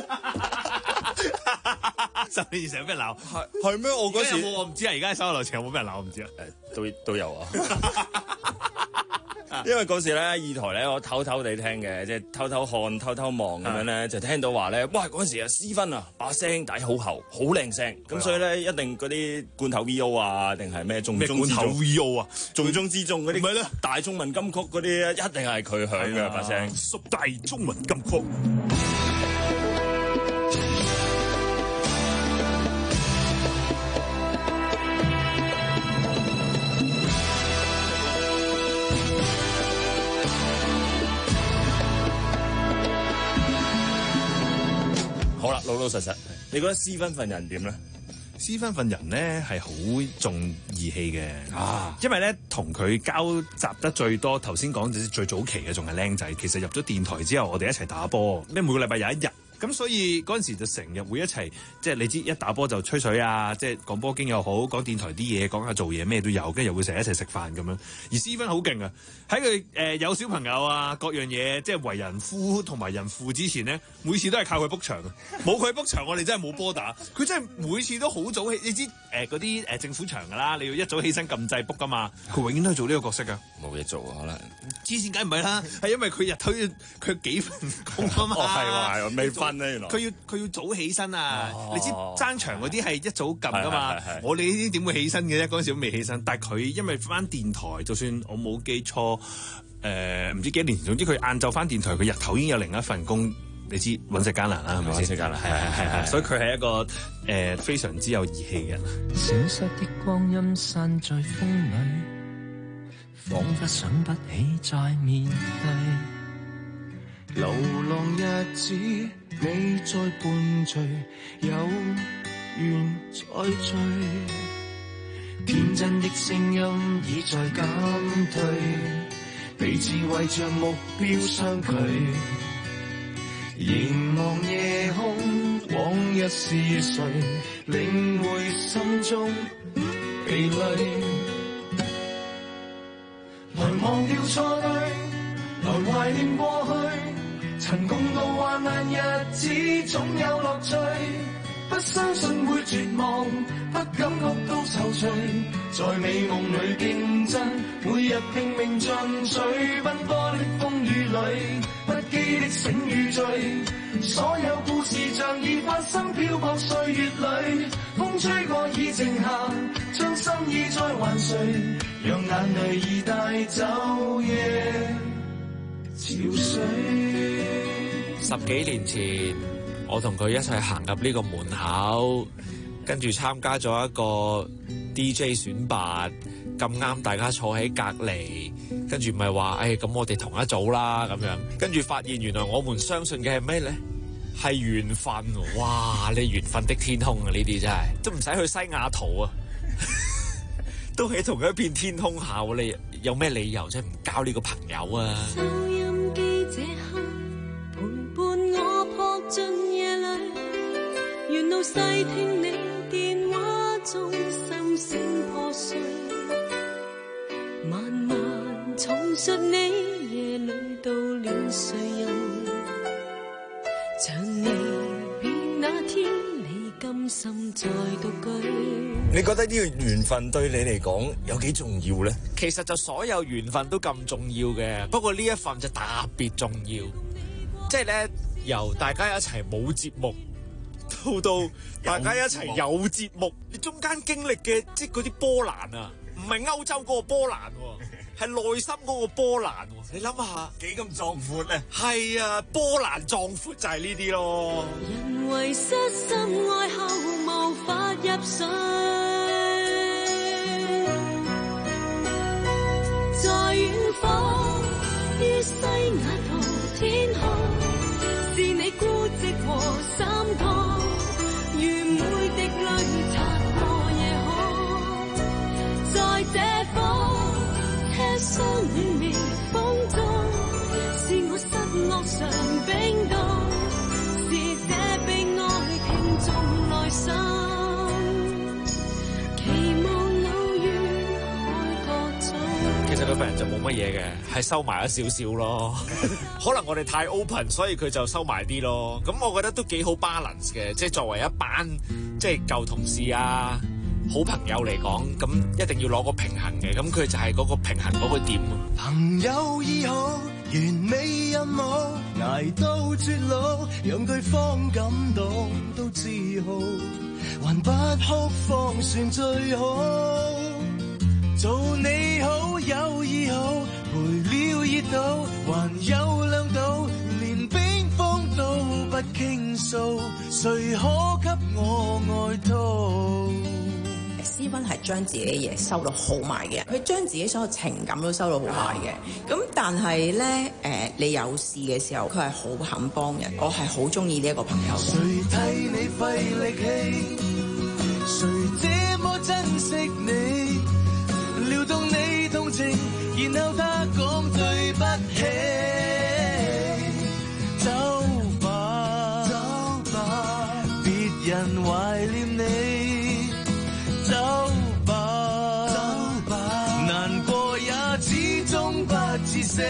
[SPEAKER 17] 十年前成日俾人鬧，
[SPEAKER 5] 係係咩？我嗰時
[SPEAKER 17] 有冇我唔知啊，而家喺手頭前有冇俾人鬧我唔知啊。
[SPEAKER 5] 誒，都都有啊。因為嗰時咧，二台咧，我偷偷地聽嘅，即係偷偷看、偷偷望咁樣咧，就聽到話咧，哇！嗰時啊，施芬啊，把聲底好厚，好靚聲，咁所以咧，一定嗰啲罐頭 V O 啊，定係咩重中之重
[SPEAKER 17] V O 啊，
[SPEAKER 5] 重中之重嗰啲，唔係咧，大中文金曲嗰啲，一定係佢響嘅把聲，
[SPEAKER 17] 十大中文金曲。
[SPEAKER 5] 好啦，老老實實，你覺得施芬份人點咧？
[SPEAKER 17] 施芬份人咧係好重義氣嘅，啊，因為咧同佢交集得最多，頭先講最早期嘅仲係僆仔，其實入咗電台之後，我哋一齊打波，咩每個禮拜有一日。咁所以嗰陣時就成日會一齊，即係你知一打波就吹水啊，即係講波經又好，講電台啲嘢，講下做嘢咩都有，跟住又會成日一齊食飯咁樣。而施芬好勁啊！喺佢誒有小朋友啊，各樣嘢即係為人夫同埋人父之前咧，每次都係靠佢 book 場嘅。冇佢 book 場，我哋真係冇波打。佢真係每次都好早起，你知誒嗰啲誒政府場㗎啦，你要一早起身撳掣 book 㗎嘛。佢永遠都係做呢個角色㗎。
[SPEAKER 5] 冇嘢做啊，可能
[SPEAKER 17] 黐線梗唔係啦，係因為佢日頭要佢幾份工啊嘛。
[SPEAKER 5] 哦，係喎，係喎，未瞓咧原來。
[SPEAKER 17] 佢要佢要早起身啊！
[SPEAKER 5] 哦、
[SPEAKER 17] 你知爭場嗰啲係一早撳㗎嘛？我哋呢啲點會起身嘅啫？嗰陣時都未起身。但係佢因為翻電台，就算我冇記錯，誒、呃、唔知幾年前，總之佢晏晝翻電台，佢日頭已經有另一份工。你知揾食艱難啦，係咪先？揾食艱難，係係係係。所以佢係一個誒、呃、非常之有義氣嘅人。
[SPEAKER 6] 消失的光陰散在風裏，彷彿想不起再面對。流浪日子，你在伴隨，有緣再聚。天真的聲音已在減退，彼此為着目標相距。凝望夜空，往日是誰領會心中疲累？來忘掉錯對，來懷念過去，曾共度患難日子總有樂趣。不相信會絕望，不感覺到愁緒，在美夢裏競爭，每日拼命進取，奔波的風雨裏，不羈的醒與醉，所有故事像已發生，漂泊歲月裏，風吹過已靜下，將心意再還誰，讓眼淚已帶走夜潮水。
[SPEAKER 19] 十幾年前，我同佢一齊行入呢個門口，跟住參加咗一個 D J 選拔，咁啱大家坐喺隔離，跟住咪話，誒咁我哋同一組啦咁樣，跟住發現原來我們相信嘅係咩咧？係緣分，哇！你緣分的天空啊，呢啲真係都唔使去西雅圖啊，都喺同一片天空下，你有咩理由即係唔交呢個朋友啊？
[SPEAKER 6] 收音機這刻陪伴我撲進夜裏，沿路細聽你電話中心聲破碎，慢慢重述你夜裏到了誰人，像你變那天你甘心再獨居。
[SPEAKER 5] 你覺得呢個緣分對你嚟講有幾重要咧？
[SPEAKER 19] 其實就所有緣分都咁重要嘅，不過呢一份就特別重要。即係咧，由大家一齊冇節目，到到大家一齊有節目，你中間經歷嘅即係嗰啲波瀾啊，唔係歐洲嗰個波瀾喎，係內心嗰個波瀾喎。你諗下
[SPEAKER 5] 幾咁壯闊咧？
[SPEAKER 19] 係啊，波瀾壯闊就係呢啲咯。
[SPEAKER 6] 人為失心愛後無法入睡，在遠方於西雅圖天空，是你孤寂和心痛，如每滴淚擦過夜空，在這方車廂裏微風中，是我失落常冰凍，是這被愛聽眾內心。
[SPEAKER 19] 冇乜嘢嘅，係收埋咗少少咯。可能我哋太 open，所以佢就收埋啲咯。咁我覺得都幾好 balance 嘅，即係作為一班即係舊同事啊、好朋友嚟講，咁一定要攞個平衡嘅。咁佢就係嗰個平衡嗰個點。
[SPEAKER 6] 朋友已好，完美任務，捱到絕路，讓對方感到都自豪，還不哭方算最好。做你好友已好，陪了熱度，還有亮度，連冰封都不傾訴，誰可給我愛吐？
[SPEAKER 20] 思芬係將自己嘅嘢收到好埋嘅，佢將自己所有情感都收到好埋嘅。咁但係咧，誒，你有事嘅時候，佢係好肯幫人。我係好中意呢一個朋友嘅。
[SPEAKER 6] 誰替你費力氣？誰這麼珍惜你？撩動你同情，然後他講對不起。走吧，走吧，別人懷念你。走吧，走吧，難過也始終不致死。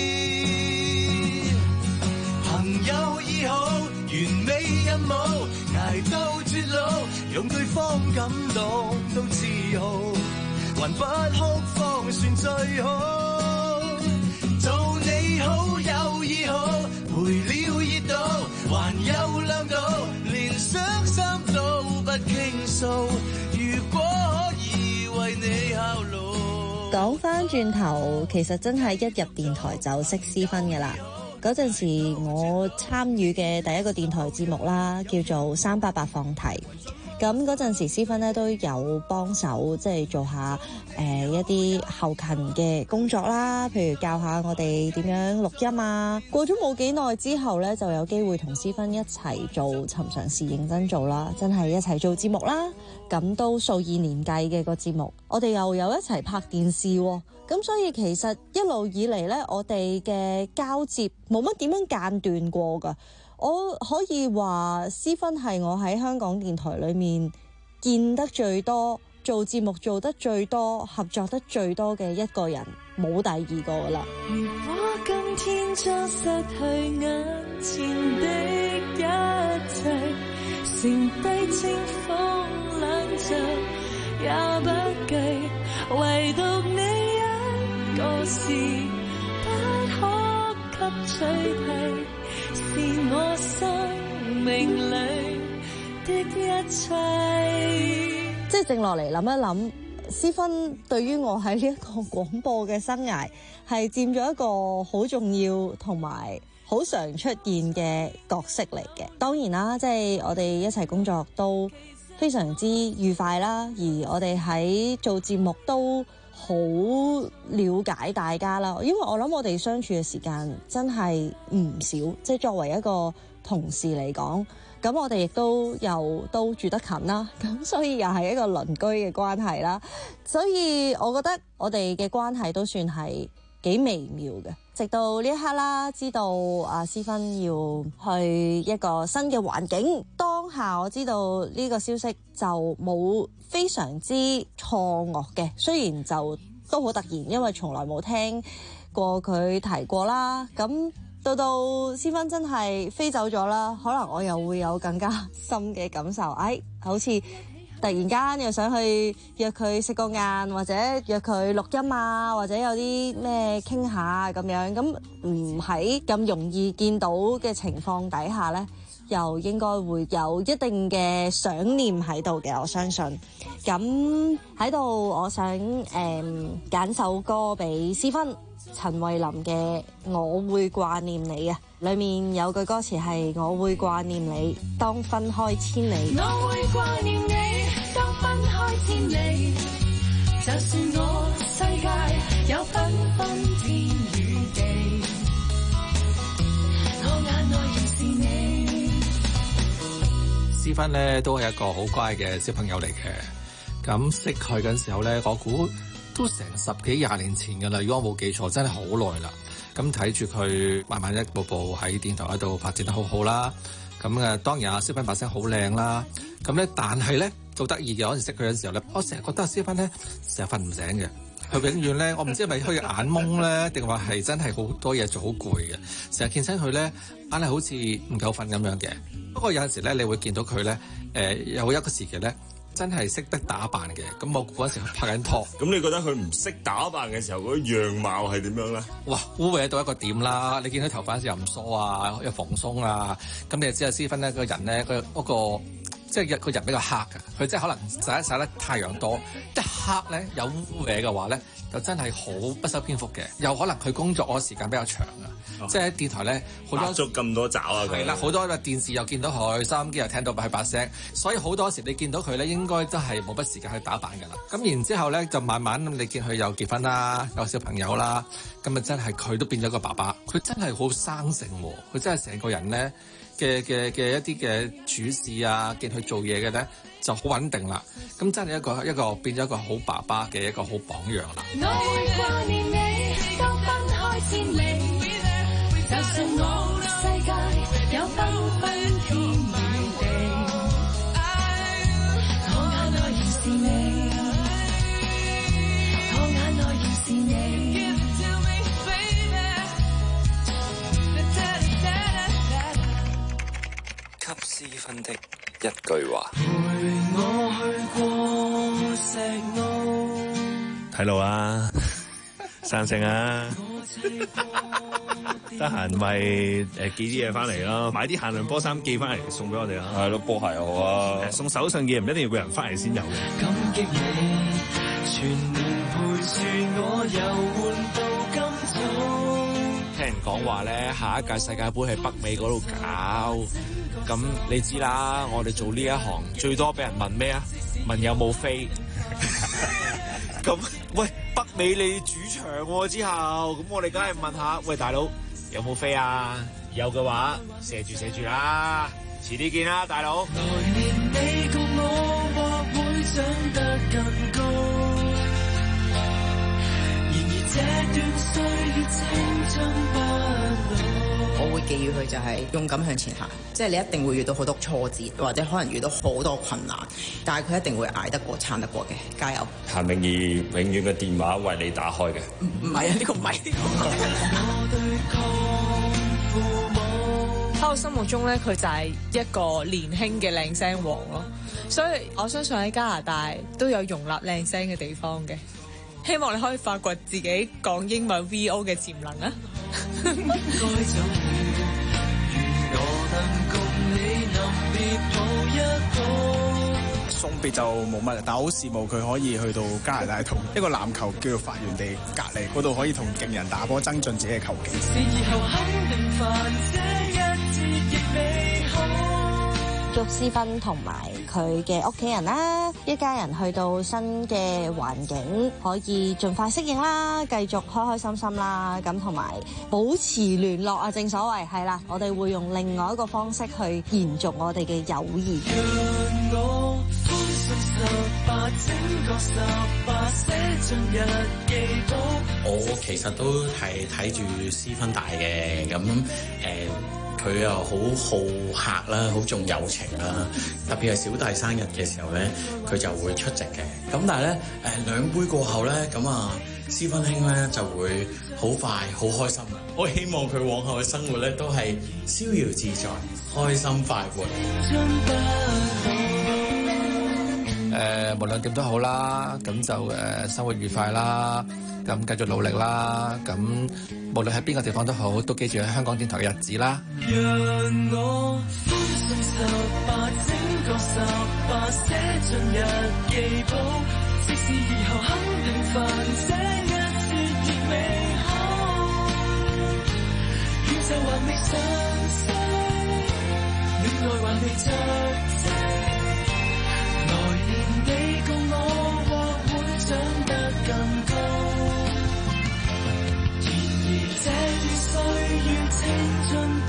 [SPEAKER 6] 朋友已好，完美任務，捱到絕路，讓對方感到都自豪，還不哭方算最好。做你好友已好，陪了熱度，還有亮度，連傷心都不傾訴。如果可以為你效勞。
[SPEAKER 21] 講返轉頭，其實真係一入電台就識思芬嘅啦。嗰陣時我參與嘅第一個電台節目啦，叫做三八八放題。咁嗰陣時思芬咧都有幫手，即係做下誒、呃、一啲後勤嘅工作啦，譬如教下我哋點樣錄音啊。過咗冇幾耐之後咧，就有機會同思芬一齊做尋常事認真做啦，真係一齊做節目啦。咁都數以年計嘅個節目，我哋又有一齊拍電視喎。咁所以其實一路以嚟咧，我哋嘅交接冇乜點樣間斷過㗎。我可以話思芬係我喺香港電台裏面見得最多、做節目做得最多、合作得最多嘅一個人，冇第二個噶啦。
[SPEAKER 22] 如果今天將失去眼前的一切，剩低清風冷着也不計，唯獨你一個是不可給取替，是我生命裏的一切。
[SPEAKER 21] 即係靜落嚟諗一諗，思芬對於我喺呢一個廣播嘅生涯係佔咗一個好重要同埋好常出現嘅角色嚟嘅。當然啦，即係我哋一齊工作都非常之愉快啦，而我哋喺做節目都好了解大家啦，因為我諗我哋相處嘅時間真係唔少，即係作為一個同事嚟講，咁我哋亦都又都住得近啦，咁所以又係一個鄰居嘅關係啦，所以我覺得我哋嘅關係都算係幾微妙嘅。直到呢一刻啦，知道阿思芬要去一個新嘅環境，當下我知道呢個消息就冇非常之錯愕嘅，雖然就都好突然，因為從來冇聽過佢提過啦。咁到到思芬真係飛走咗啦，可能我又會有更加深嘅感受，哎，好似突然間又想去約佢食個晏，或者約佢錄音啊，或者有啲咩傾下咁樣，咁唔喺咁容易見到嘅情況底下呢，又應該會有一定嘅想念喺度嘅，我相信。咁喺度，我想誒揀、嗯、首歌俾思芬，陳慧琳嘅《我會掛念你》啊，裡面有句歌詞係我會掛念你，當分開千里。
[SPEAKER 22] 我會掛念你，當分開千里，就算我世界有紛紛天與地，我眼內仍是你。
[SPEAKER 23] 思芬咧都係一個好乖嘅小朋友嚟嘅，咁識佢嘅時候咧，我估都成十幾廿年前㗎啦，如果我冇記錯，真係好耐啦。咁睇住佢慢慢一步步喺電台嗰度發展得好好啦。咁誒當然阿思芬把聲好靚啦。咁咧但係咧好得意嘅，嗰陣時識佢嘅時候咧，我成日覺得阿思芬咧成日瞓唔醒嘅， 佢永遠咧，我唔知係咪佢眼蒙咧，定話係真係好多嘢做好攰嘅，成日見親佢咧，硬係好似唔夠瞓咁樣嘅。不過有陣時咧，你會見到佢咧，誒、呃、有一個時期咧。真係識得打扮嘅，咁我嗰陣時拍緊拖。
[SPEAKER 5] 咁你覺得佢唔識打扮嘅時候，嗰啲樣貌係點樣咧？
[SPEAKER 23] 哇，污穢到一個點啦！你見佢頭髮又唔梳啊，又蓬鬆啊，咁你就知阿思芬咧個人咧，佢嗰個即係個人比較黑嘅，佢即係可能曬一曬得太陽多，一黑咧有污穢嘅話咧，就真係好不修邊幅嘅。又可能佢工作嗰時間比較長啊，哦、即係喺電台咧好多
[SPEAKER 5] 捉咁多爪啊！
[SPEAKER 23] 係啦，好多電視又見到佢，收音機又聽到佢把聲，所以好多時你見到佢咧，應該都係冇乜時間去打扮㗎啦。咁然之後咧，就慢慢你見佢又結婚啦，有小朋友啦，咁啊真係佢都變咗個爸爸，佢真係好生性喎，佢真係成個人咧。嘅嘅嘅一啲嘅處事啊，見佢做嘢嘅咧就好穩定啦。咁真係一個一個變咗一個好爸爸嘅一個好榜樣啦。我會掛念你，當分開千里，就算我世界有繽紛天與地，我眼內仍是你，我眼內仍是你。
[SPEAKER 4] 給私分的一句話。
[SPEAKER 17] 陪我去過石澳，睇路啊，生性啊，得閒咪誒寄啲嘢翻嚟咯，買啲限量波衫寄翻嚟送俾我哋啦。
[SPEAKER 5] 係咯，波鞋又好啊，
[SPEAKER 17] 送手信嘅唔一定要個人翻嚟先有嘅。
[SPEAKER 6] 感激你全年陪住我遊玩到今早。
[SPEAKER 19] 聽人講話咧，下一屆世界盃喺北美嗰度搞。咁你知啦，我哋做呢一行最多俾人問咩啊？問有冇飛？咁喂，北美你主場喎、啊、之後，咁我哋梗係問下，喂大佬有冇飛啊？有嘅話，射住射住啦，遲啲見啦，大佬。來年你共我或會長得更高，然而這段歲月青春不老。
[SPEAKER 20] 我會寄予佢就係勇敢向前行，即係你一定會遇到好多挫折，或者可能遇到好多困難，但係佢一定會捱得過、撐得過嘅，加油！
[SPEAKER 5] 譚詠儀永遠嘅電話為你打開嘅。
[SPEAKER 20] 唔唔係啊，呢、呢個唔係。
[SPEAKER 7] 喺我心目中咧，佢就係一個年輕嘅靚聲王咯，所以我相信喺加拿大都有容納靚聲嘅地方嘅。希望你可以發掘自己講英文 V O 嘅潛能啊！
[SPEAKER 8] 送別就冇乜，但係好羨慕佢可以去到加拿大同一個籃球叫做發源地隔離嗰度，可以同勁人打波，增進自己嘅球技。
[SPEAKER 21] 祝思芬同埋佢嘅屋企人啦，一家人去到新嘅環境，可以盡快適應啦，繼續開開心心啦，咁同埋保持聯絡啊！正所謂係啦，我哋會用另外一個方式去延續我哋嘅友誼。
[SPEAKER 24] 我其實都係睇住思芬大嘅，咁誒。呃佢又好好客啦，好重友情啦。特別係小弟生日嘅時候咧，佢就會出席嘅。咁但係咧，誒兩杯過後咧，咁啊，思芬兄咧就會好快好開心。我希望佢往後嘅生活咧都係逍遙自在、開心快活。
[SPEAKER 23] 誒、呃，無論點都好啦，咁就誒、呃、生活愉快啦，咁繼續努力啦，咁無論喺邊個地方都好，都記住喺香港電台嘅日子啦。讓我歡送十八，整個十八寫進日記簿，即使以後肯定煩，這一切亦美好。宇宙還未上升，戀愛還未着跡。來年你共我或會長得更高，然而這段歲月青春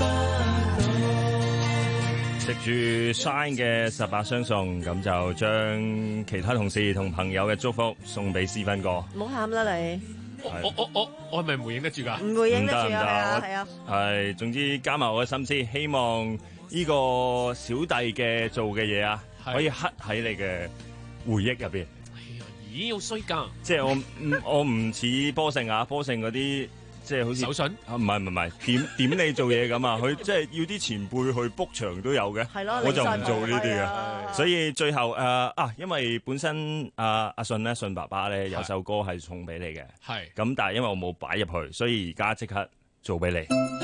[SPEAKER 23] 不老。
[SPEAKER 5] 食住 Shine 嘅十八相送，咁就將其他同事同朋友嘅祝福送俾思芬哥。
[SPEAKER 1] 唔好喊啦你！
[SPEAKER 3] 我我我我我係咪回應得住㗎？
[SPEAKER 1] 唔回應得住
[SPEAKER 5] 唔得
[SPEAKER 1] 啊！係啊，
[SPEAKER 5] 係總之加埋我嘅心思，希望呢個小弟嘅做嘅嘢啊，可以刻喺你嘅回憶入邊。
[SPEAKER 3] 哎呀， 咦，好衰㗎！
[SPEAKER 5] 即係我唔我唔似波勝啊，波勝嗰啲即係好似
[SPEAKER 3] 手信
[SPEAKER 5] 啊，唔係唔係唔係點點你做嘢咁啊，佢即係要啲前輩去 book 場都有嘅，
[SPEAKER 1] 係咯，
[SPEAKER 5] 我就唔做呢啲
[SPEAKER 1] 啊、
[SPEAKER 5] 嘅。所以最後誒、呃、啊，因為本身阿阿信咧，信爸爸咧有首歌係送俾你嘅，
[SPEAKER 3] 係
[SPEAKER 5] 咁，但係因為我冇擺入去，所以而家即刻做俾你。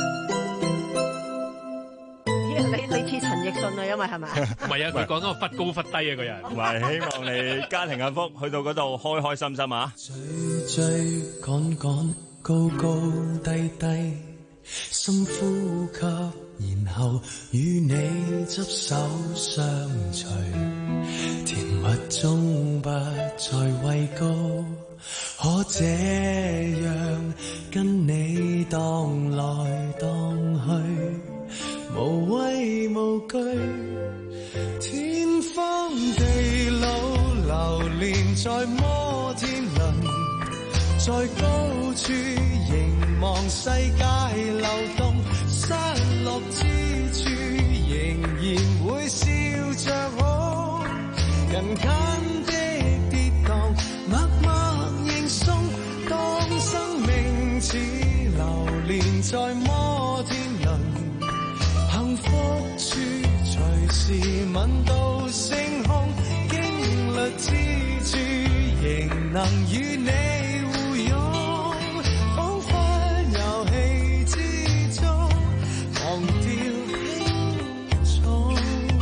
[SPEAKER 1] 你你似陳奕迅啊，因為係咪？
[SPEAKER 3] 唔係啊，佢講緊個忽高忽低啊，個人。
[SPEAKER 5] 唔係，希望你家庭幸福，去到嗰度開開心心啊！
[SPEAKER 6] 追追趕趕，高高低低，深呼吸，然後與你執手相隨，甜蜜中不再畏高，可這樣跟你蕩來蕩去。無畏無懼，天荒地老，流連在摩天輪，在高處凝望世界流動，失落之處仍然會笑着好，人間的跌宕，默默認送，當生命似流連在摩天輪。幸福處隨時吻到星空，經歷之處仍能與你互擁，彷彿遊戲之中忘掉輕重。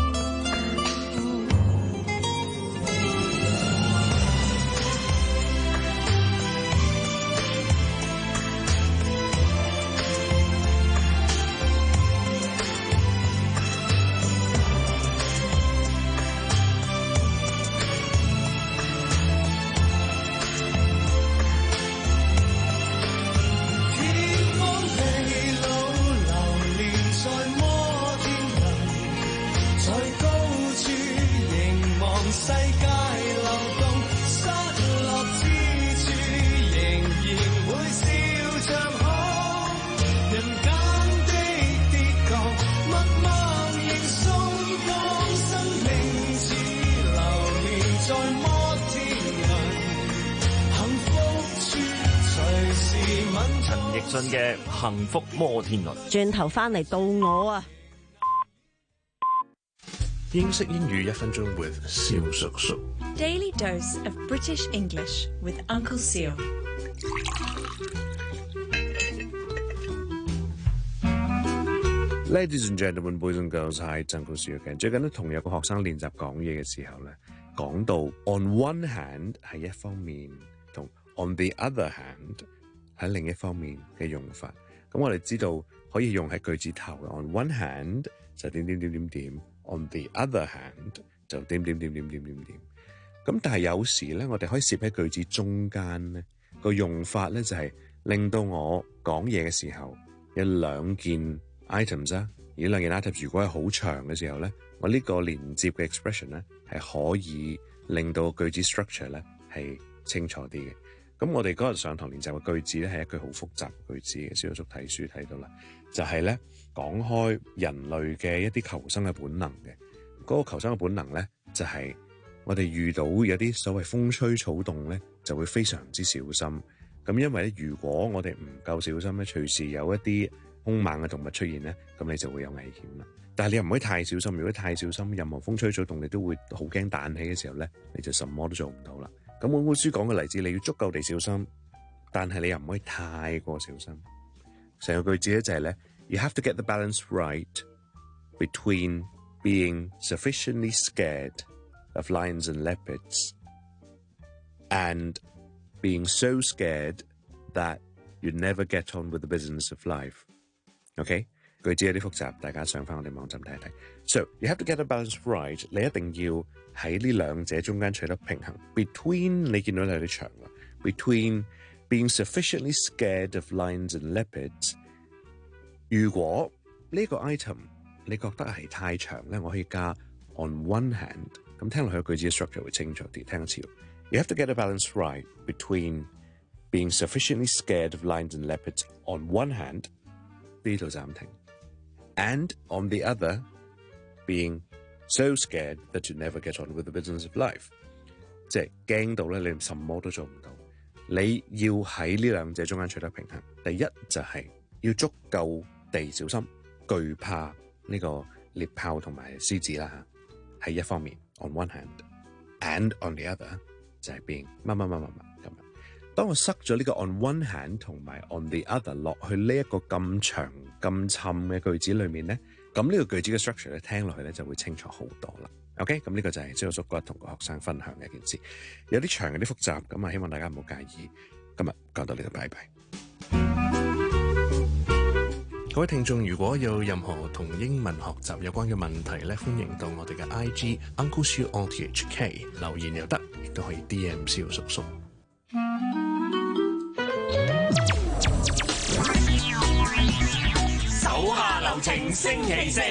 [SPEAKER 5] 陳奕迅嘅幸福摩天輪。
[SPEAKER 1] 轉頭翻嚟到我啊！
[SPEAKER 10] 英式英語一分鐘 with 蕭叔叔。
[SPEAKER 11] Daily dose of British English with Uncle Seal。
[SPEAKER 10] Ladies and gentlemen, boys and girls, hi, Uncle Seal again。最近咧同有個學生練習講嘢嘅時候咧，講到 on one hand 係一方面，同 on the other hand喺另一方面嘅用法，咁我哋知道可以用喺句子頭嘅。On one hand 就點點點點點 ，on the other hand 就點點點點點點點。咁但係有時咧，我哋可以攝喺句子中間咧，個用法咧就係令到我講嘢嘅時候有兩件 items 啊，而兩件 items 如果係好長嘅時候咧，我呢個連接嘅 expression 咧係可以令到句子 structure 咧係清楚啲嘅。咁我哋嗰日上堂練習嘅句子咧係一句好複雜嘅句子嘅，蕭叔睇書睇到啦，就係咧講開人類嘅一啲求生嘅本能嘅。嗰個求生嘅本能咧就係我哋遇到有啲所謂風吹草動咧就會非常之小心。咁因為咧如果我哋唔夠小心咧，隨時有一啲兇猛嘅動物出現咧，咁你就會有危險啦。但係你又唔可以太小心，如果太小心，任何風吹草動你都會好驚彈起嘅時候咧，你就什麼都做唔到啦。咁本本書講嘅例子，你要足夠地小心，但係你又唔可以太過小心。成個句子咧就係咧 ，You have to get the balance right between being sufficiently scared of lions and leopards and being so scared that you never get on with the business of life. OK， 句子有啲複雜，大家上翻我哋網站睇一睇。So you have to get the balance right， 你一定要喺呢兩者中間取得平衡。Between 你見到有啲長啦 ，Between being sufficiently scared of lions and leopards， 如果呢個 item 你覺得係太長咧，我可以加 on one hand， 咁聽落去個句子嘅 structure 會清楚啲。聽一次 ，You have to get a balance right between being sufficiently scared of lions and leopards on one hand， 呢度暫停 ，and on the other being so scared that you never get on with the business of life。 即係驚到咧，你什麼都做唔到。你要喺呢兩者中間取得平衡。第一就係要足夠地小心，懼怕呢個獵豹同埋獅子啦嚇，係一方面 on one hand，and on the other 就係變乜乜乜乜乜咁樣。當我塞咗呢個 on one hand 同埋 on the other 落去呢一個咁長咁沉嘅句子裏面咧，咁呢個句子嘅 structure 咧聽落去咧就會清楚好多啦。OK， 咁呢個就係朝早叔骨同個學生分享嘅一件事，有啲長有啲複雜，咁啊希望大家唔好介意。今日講到呢度，拜拜。各位聽眾，如果有任何同英文學習有關嘅問題咧，歡迎到我哋嘅 I G Uncle Siu O T H K 留言又得，亦都可以 D M 蕭叔叔。
[SPEAKER 2] 手下留情，星期四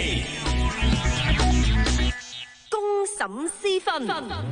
[SPEAKER 1] 公審私分。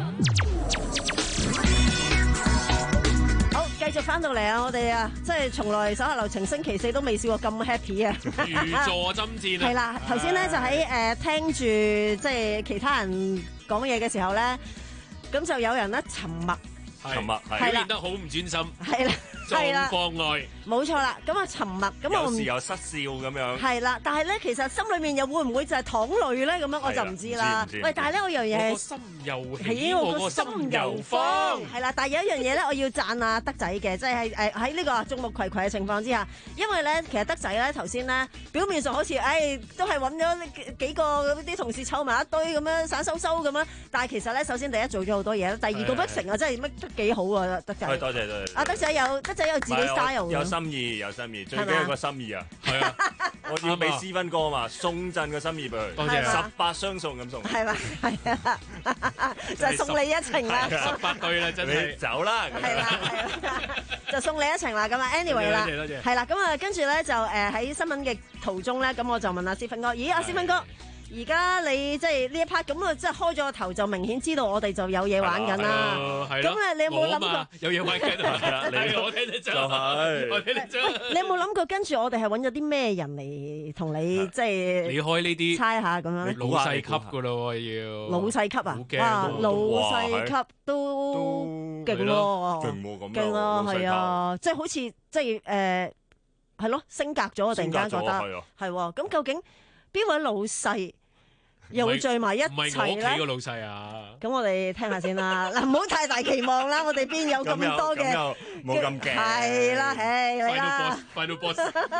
[SPEAKER 1] 好，繼續翻到嚟啊！我哋啊，即係從來手下留情，星期四都未試過咁 happy 啊！
[SPEAKER 3] 如坐針氈啊！
[SPEAKER 1] 係啦，頭先咧就喺誒、呃、聽住即係其他人講嘢嘅時候咧，咁就有人咧沉默。
[SPEAKER 3] 沉默係表現得好唔專心，
[SPEAKER 1] 係啦，
[SPEAKER 3] 狀況外，
[SPEAKER 1] 冇錯啦。咁啊沉默，咁我
[SPEAKER 5] 有時又失笑咁樣。
[SPEAKER 1] 係啦，但係咧其實心裏面又會唔會就係淌淚咧？咁樣我就唔知啦。喂，但係咧我樣嘢係
[SPEAKER 3] 心又
[SPEAKER 1] 喜，我個心又慌。係啦，但係有一樣嘢咧，我要讚阿德仔嘅，即係誒喺呢個眾目睽睽嘅情況之下，因為咧其實德仔咧頭先咧表面上好似誒都係揾咗幾個啲同事湊埋一堆咁樣散收收咁樣，但係其實咧首先第一做咗好多嘢啦，第二個不成啊，真係乜都幾好啊，德仔。
[SPEAKER 5] 多謝多謝。
[SPEAKER 1] 阿德仔有德仔有自己 style
[SPEAKER 5] 有心意有心意，最緊要個心意啊！係啊，我要俾私分哥啊嘛，送贈個心意俾佢，多謝十八相送咁送，係
[SPEAKER 1] 嘛？係啊，就係送你一程啦，
[SPEAKER 3] 十八對啦，真係
[SPEAKER 5] 走啦，
[SPEAKER 1] 係啦係啦，就送你一程啦，咁啊，anyway 啦，
[SPEAKER 3] 多謝多謝，
[SPEAKER 1] 係啦，咁啊，跟住咧就誒喺新聞嘅途中咧，咁我就問阿私分哥，咦，阿私分哥。而家你即係呢一 part 咁啊，即係開咗個頭就明顯知道我哋就有嘢玩緊啦。咁咧，你有冇諗過
[SPEAKER 3] 有嘢玩緊啊？你我聽得就係，我聽得就。
[SPEAKER 1] 你有冇諗過跟住我哋係揾咗啲咩人嚟同你即係？
[SPEAKER 3] 你開呢啲
[SPEAKER 1] 猜下咁樣咧？
[SPEAKER 3] 老細級噶咯喎，要
[SPEAKER 1] 老細級啊！哇，老細級都勁喎，
[SPEAKER 5] 勁喎咁。
[SPEAKER 1] 勁咯，係啊，即係好似即係誒係咯，升格咗啊！突然間覺得係喎，咁究竟邊位老細又會聚埋一齊咧？唔係我屋企個老細啊！咁我哋聽下先啦。嗱，唔好太大期望啦，我哋邊有咁多嘅？
[SPEAKER 5] 冇咁勁。
[SPEAKER 1] 係啦，唉，嚟啦
[SPEAKER 3] ！Final boss，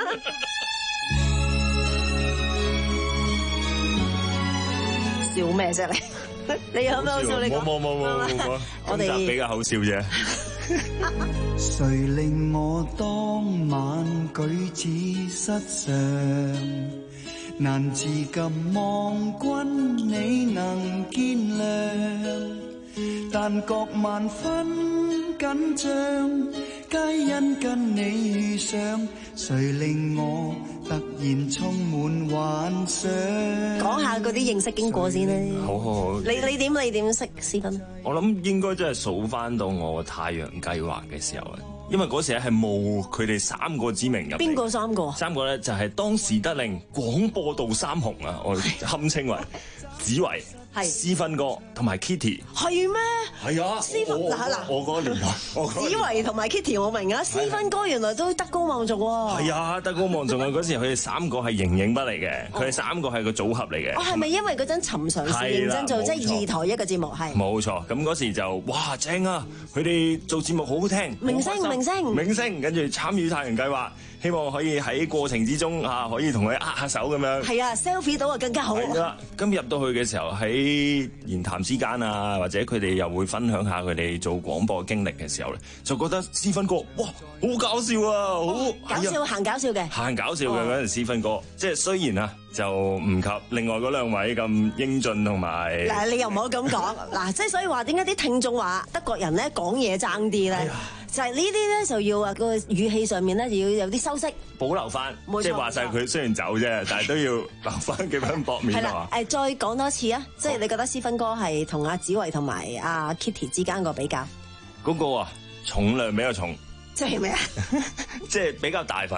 [SPEAKER 1] 笑咩啫你？你有咩好笑？你講
[SPEAKER 5] 冇冇冇冇冇，我哋比較好笑啫。
[SPEAKER 16] 誰令我當晚舉止失常？難自禁望君你能見諒，但覺萬分緊張，皆因跟你遇上。誰令我突然充滿幻想？
[SPEAKER 1] 講下嗰啲認識經過先咧。
[SPEAKER 5] 好好好。
[SPEAKER 1] 你你點你點識私分？
[SPEAKER 5] 我諗應該真係數翻到我太陽計劃嘅時候啊，因為嗰時咧係冇佢哋三個知名入。邊
[SPEAKER 1] 個三個？
[SPEAKER 5] 三個咧就係當時得令廣播道三雄啊，我堪稱為子維、私分哥同埋 Kitty。
[SPEAKER 1] 係咩？
[SPEAKER 5] 係啊，
[SPEAKER 1] 私分嗱嗱，
[SPEAKER 5] 我嗰個年代，
[SPEAKER 1] 子維同埋 Kitty 我明啊，私分哥原來都德高望重喎。
[SPEAKER 5] 係啊，德高望重啊！嗰時佢哋三個係形影不離嘅，佢哋三個係個組合嚟嘅。
[SPEAKER 1] 哦，係咪因為嗰陣尋常事認真做，即係二台一個節目係？
[SPEAKER 5] 冇錯，咁嗰時就哇正啊！佢哋做節目好好聽，
[SPEAKER 1] 明星明星
[SPEAKER 5] 明星，跟住參與太陽計劃。希望可以喺過程之中啊，可以同佢握下手咁樣。
[SPEAKER 1] 係啊 ，selfie 到啊更加好。
[SPEAKER 5] 係啦，咁入到去嘅時候喺言談之間啊，或者佢哋又會分享下佢哋做廣播經歷嘅時候咧，就覺得私分哥哇好搞笑啊，好、哦、
[SPEAKER 1] 搞笑行搞笑嘅，
[SPEAKER 5] 行搞笑嘅嗰陣私分哥，即係雖然啊就唔及另外嗰兩位咁英俊同埋。
[SPEAKER 1] 嗱，你又唔好咁講嗱，即係所以話點解啲聽眾話德國人咧講嘢爭啲咧？就係呢啲咧，就要啊個語氣上面咧，就要有啲修飾，
[SPEAKER 5] 保留翻，即係話晒佢雖然走啫，但係都要留翻幾分薄面啊嘛。
[SPEAKER 1] 誒，再講多次啊，即係你覺得私分哥係同阿子維同埋阿 Kitty 之間個比較？
[SPEAKER 5] 嗰個啊，重量比較重。
[SPEAKER 1] 即係咩啊？
[SPEAKER 5] 即係比較大份。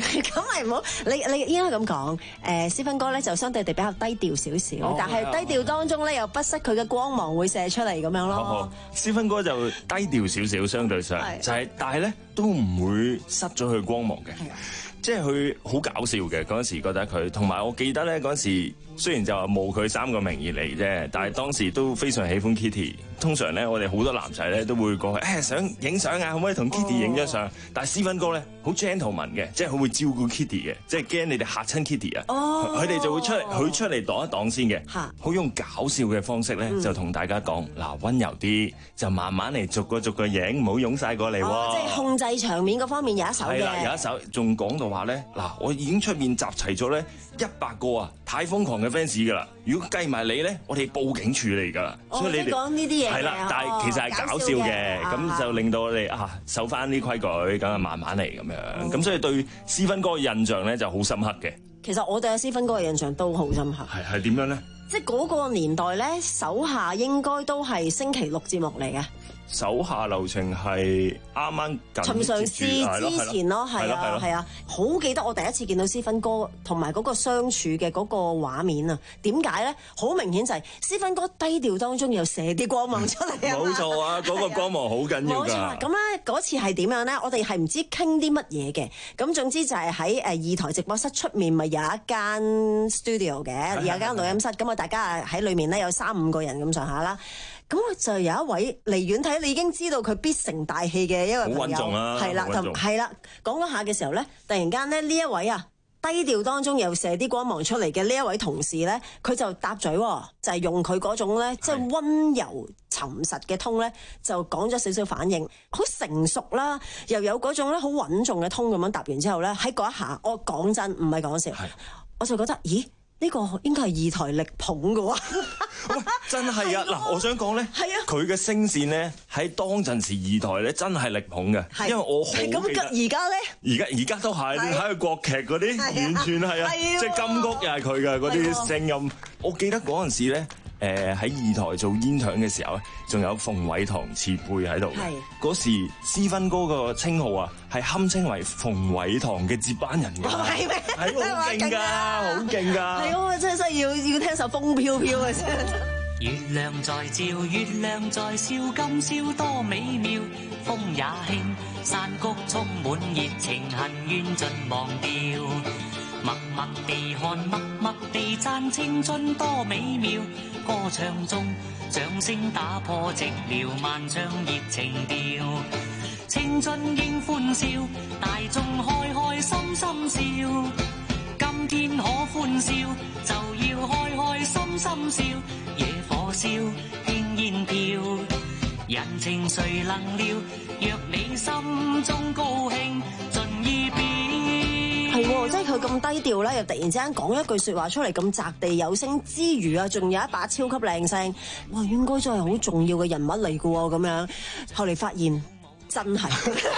[SPEAKER 1] 咁咪唔好，你你應該咁講。誒，思芬哥咧就相對地比較低調少少，
[SPEAKER 5] 哦、
[SPEAKER 1] 但係低調當中咧又不失佢嘅光芒會射出嚟咁樣咯。
[SPEAKER 5] 好好，思芬哥就低調少少，相對上就係、是，但係咧都唔會失咗佢光芒嘅。即係佢好搞笑嘅嗰陣時，覺得佢同埋我記得咧嗰陣時，雖然就話冒佢三個名而嚟啫，但係當時都非常喜歡 Kitty。通常咧，我哋好多男仔咧都會過去，誒、哎、想影相啊，可唔可以同 Kitty 影張相？但係思芬哥咧好 gentleman 嘅，即係佢會照顧 Kitty 嘅，即係驚你哋嚇親 Kitty 啊。佢哋就會出嚟，佢出嚟擋一擋先嘅，好用搞笑嘅方式咧，就同大家講嗱，溫柔啲，就慢慢嚟，逐個逐個影，唔好湧晒過嚟喎、
[SPEAKER 1] 哦。即係控制場面嗰方面有一手嘅。係啦，
[SPEAKER 5] 有一手，仲講到話咧，嗱，我已經出面集齊咗咧一百個啊，太瘋狂嘅 fans 㗎啦！如果計埋你咧，我哋報警處理㗎啦。
[SPEAKER 1] 哦、
[SPEAKER 5] 所以你哋
[SPEAKER 1] 講呢啲嘢
[SPEAKER 5] 係啦，但係其實係搞笑嘅，咁、啊、就令到我哋啊守翻啲規矩，咁啊慢慢嚟咁樣。咁、哦、所以對思芬哥嘅印象咧就好深刻嘅。
[SPEAKER 1] 其實我對阿思芬哥嘅印象都好深刻。
[SPEAKER 5] 係係點樣咧？
[SPEAKER 1] 即係嗰個年代咧，手下應該都係星期六節目嚟嘅。
[SPEAKER 5] 手下留情係啱啱
[SPEAKER 1] 尋常事之前咯，係啊係啊，好記得我第一次見到思芬哥同埋嗰個相處嘅嗰個畫面啊！點解咧？好明顯就係思芬哥低調當中又射啲光芒出嚟啊！
[SPEAKER 5] 冇錯啊，嗰、嗰個光芒好緊要㗎。冇錯，
[SPEAKER 1] 咁咧嗰次係點樣咧？我哋係唔知傾啲乜嘢嘅，咁總之就係喺誒二台直播室出面咪有一間 studio 嘅，有一間錄音室，咁啊大家喺裏面咧有三五個人咁上下啦。咁我就有一位離遠睇，你已經知道佢必成大器嘅一個朋友，係啦，同係啦，講嗰下嘅時候咧，突然間咧呢一位啊低調當中又射啲光芒出嚟嘅呢一位同事咧，佢就搭嘴，就係、是、用佢嗰種咧即係溫柔沉實嘅通咧，就講咗少少反應，好成熟啦，又有嗰種咧好穩重嘅通咁樣答完之後咧，喺嗰一下，我講真唔係講笑，我就覺得咦？呢、這個應該係二台力捧嘅喎，
[SPEAKER 5] 喂，真係啊！嗱，我想講咧，佢嘅聲線咧喺當陣時二台咧真係力捧嘅，因為我好記得。咁
[SPEAKER 1] 而家咧？
[SPEAKER 5] 而家而家都係，你睇佢國劇嗰啲，完全係啊，即係金曲又係佢嘅嗰啲聲音。我記得嗰陣時咧。誒喺二台做煙腸嘅時候咧，仲有馮偉堂前輩喺度。係嗰時思芬哥個稱號啊，係堪稱為馮偉堂嘅接班人㗎。係咩？係好勁㗎，好勁㗎。
[SPEAKER 1] 係喎，真係真係要要聽首風飄飄嘅先。
[SPEAKER 12] 月亮在照，月亮在笑，今宵多美妙。風也輕，山谷充滿熱情，恨怨盡忘掉。默默地看，默默地讚，青春多美妙。歌唱中，掌聲打破寂寥，漫唱熱情調。青春應歡笑，大眾開開心心笑。今天可歡笑，就要開開心心笑。野火燒，輕煙飄，人情誰能料？若你心中高興，盡意表。
[SPEAKER 1] 係喎，即係佢咁低調咧，又突然之間講一句説話出嚟咁擲地有聲之餘啊，仲有一把超級靚聲，哇！應該真係好重要嘅人物嚟嘅喎，咁樣後嚟發現真係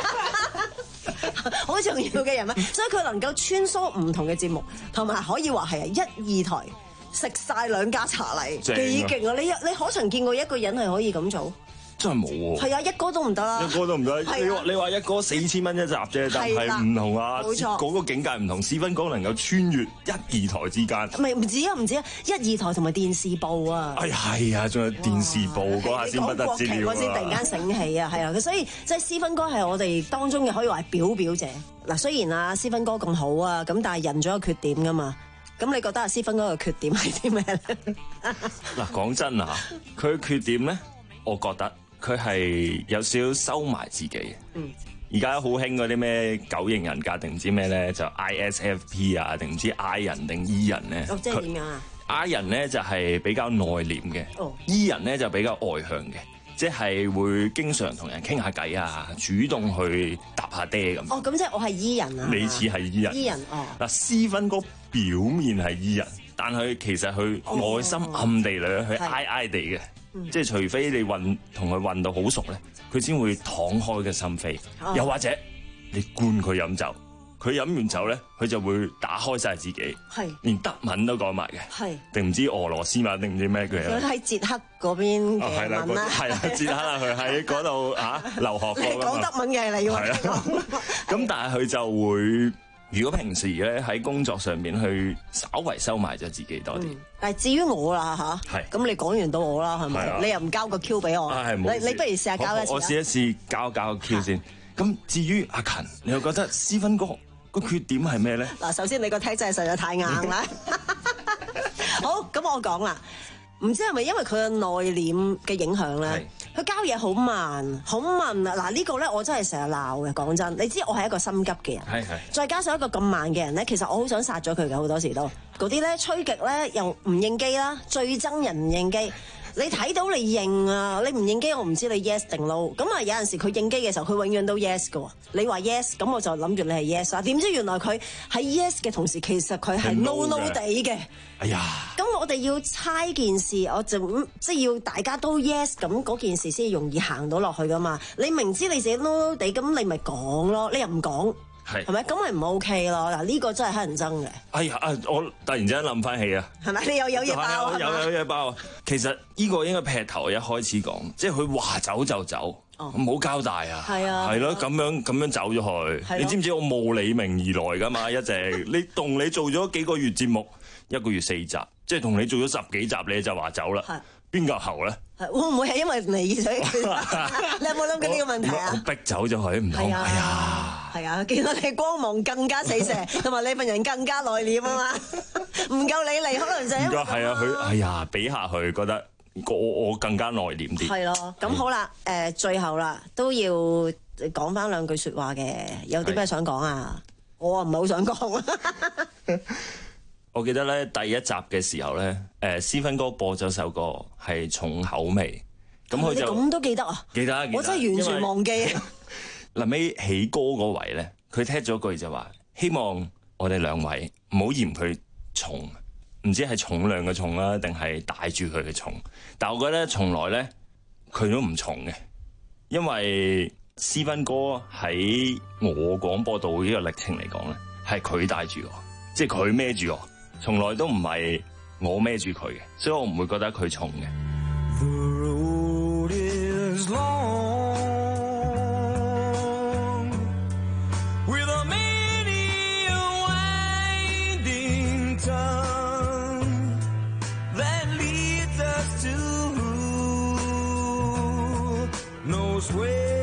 [SPEAKER 1] 好重要嘅人物，所以佢能夠穿梭唔同嘅節目，同埋可以話係一二台食晒兩家茶禮，幾勁啊！你你可曾見過一個人係可以咁做？
[SPEAKER 5] 真係冇喎，
[SPEAKER 1] 係啊，一哥都唔得啦，
[SPEAKER 5] 一哥都唔得。你話你話一哥四千蚊一集啫，但係唔同啊，冇錯，嗰個境界唔同。思芬哥能夠穿越一二台之間，
[SPEAKER 1] 唔係唔止啊，唔止啊，一二台同埋電視部啊，
[SPEAKER 5] 哎係啊，仲有電視部嗰下先不得之了啊！
[SPEAKER 1] 我先突然間醒起啊，係啊，所以即係思芬哥係我哋當中嘅可以話係表表姐。嗱，雖然啊思芬哥咁好啊，咁但係人總有缺點噶嘛。咁你覺得阿思芬哥嘅缺點係啲咩咧？
[SPEAKER 5] 嗱，講真啊，佢嘅缺點咧，我覺得。佢係有少少收埋自己嘅。嗯，而家好興嗰啲咩九型人格定唔知咩咧，就 I S F P 啊，定唔知 I 人定 E 人咧。
[SPEAKER 1] 哦，即係點樣啊
[SPEAKER 5] ？I 人咧就係比較內斂嘅。哦。E 人咧就比較外向嘅，即係會經常同人傾下偈啊，主動去搭下爹咁。
[SPEAKER 1] 哦，咁即係我係 E 人啊。
[SPEAKER 5] 你似係 E 人。
[SPEAKER 1] E 人哦。
[SPEAKER 5] 嗱，思芬哥表面係 E 人，但係其實佢內心暗地裏佢 I I 地嘅。即係除非你運同佢運到好熟咧，佢先會敞開嘅心扉。Oh. 又或者你灌佢飲酒，佢飲完酒咧，佢就會打開晒自己，係連德文都講埋嘅，係定唔知俄羅斯文定唔知咩佢
[SPEAKER 1] 佢喺捷克嗰邊嘅文啦，
[SPEAKER 5] 係啦，捷克啊，佢喺嗰度啊留學過。講
[SPEAKER 1] 德文嘅你要係啦，
[SPEAKER 5] 咁但係佢就會如果平時咧喺工作上面去稍為收埋咗自己多啲、嗯，
[SPEAKER 1] 但係至於我啦吓，係咁你講完到我啦，係咪、啊？你又唔交個 Q 俾我，
[SPEAKER 5] 啊、
[SPEAKER 1] 你你不如試下交一次。
[SPEAKER 5] 我試一試交交個 Q 先。咁至於阿勤，你又覺得思芬哥個缺點係咩咧？嗱，
[SPEAKER 1] 首先你個體質實在太硬啦。好，咁我講啦。唔知係咪因為佢嘅內斂嘅影響咧？佢交嘢好慢，好慢啊！嗱，呢個咧我真係成日鬧嘅，講真。你知我係一個心急嘅人，係係。再加上一個咁慢嘅人咧，其實我好想殺咗佢嘅，好多時都嗰啲咧吹極咧又唔應機啦，最憎人唔應機。你睇到你應啊，你唔應機我唔知你 yes 定 no。咁啊有陣時佢應機嘅時候，佢永遠都 yes 嘅喎。你話 yes，咁我就諗住你係 yes 啊。點知原來佢喺 yes 嘅同時，其實佢係 no no 地嘅。哎呀！咁我哋要猜件事，我就即係要大家都 yes，咁嗰件事先容易行到落去噶嘛。你明知你自己 no no 地，咁你咪講咯，你又唔講。係，係咪咁咪唔 OK 咯？嗱，呢個真係乞人憎嘅。哎呀，啊！我突然之間諗翻起啊，係咪？你又有嘢爆啊？有有嘢爆啊！其實呢個應該劈頭一開始講，即係佢話走就走，唔、哦、好交代啊。係啊，係咯，咁樣咁樣走咗去。你知唔知我慕你名而來噶嘛？一直你同你做咗幾個月節目，一個月四集，即係同你做咗十幾集，你就話走啦。邊個喉咧？會唔會係因為你所以？你有冇諗過呢個問題啊？我逼走咗佢，唔通？係啊，係啊，見到你光芒更加四射，同埋你份人更加內斂啊嘛，唔夠你嚟，可能就係因為係啊，佢哎呀，比下去覺得我我更加內斂啲。係咯，咁好啦，誒，最後啦，都要講翻兩句説話嘅，有啲咩想講啊？我啊唔係好想講啊。我記得咧第一集嘅時候咧，誒思芬哥播咗首歌係重口味，咁佢就咁都記得啊？記得，記得，我真係完全忘記。臨尾起歌嗰位咧，佢聽咗句就話：希望我哋兩位唔好嫌佢重，唔知係重量嘅重啦，定係帶住佢嘅重。但係我覺得從來咧佢都唔重嘅，因為思芬哥喺我廣播道呢個歷程嚟講咧，係佢帶住我，即係佢孭住我。從來都唔係我孭住佢嘅，所以我唔會覺得佢重嘅。The road is long, with a many winding tongue that leads us to who knows where.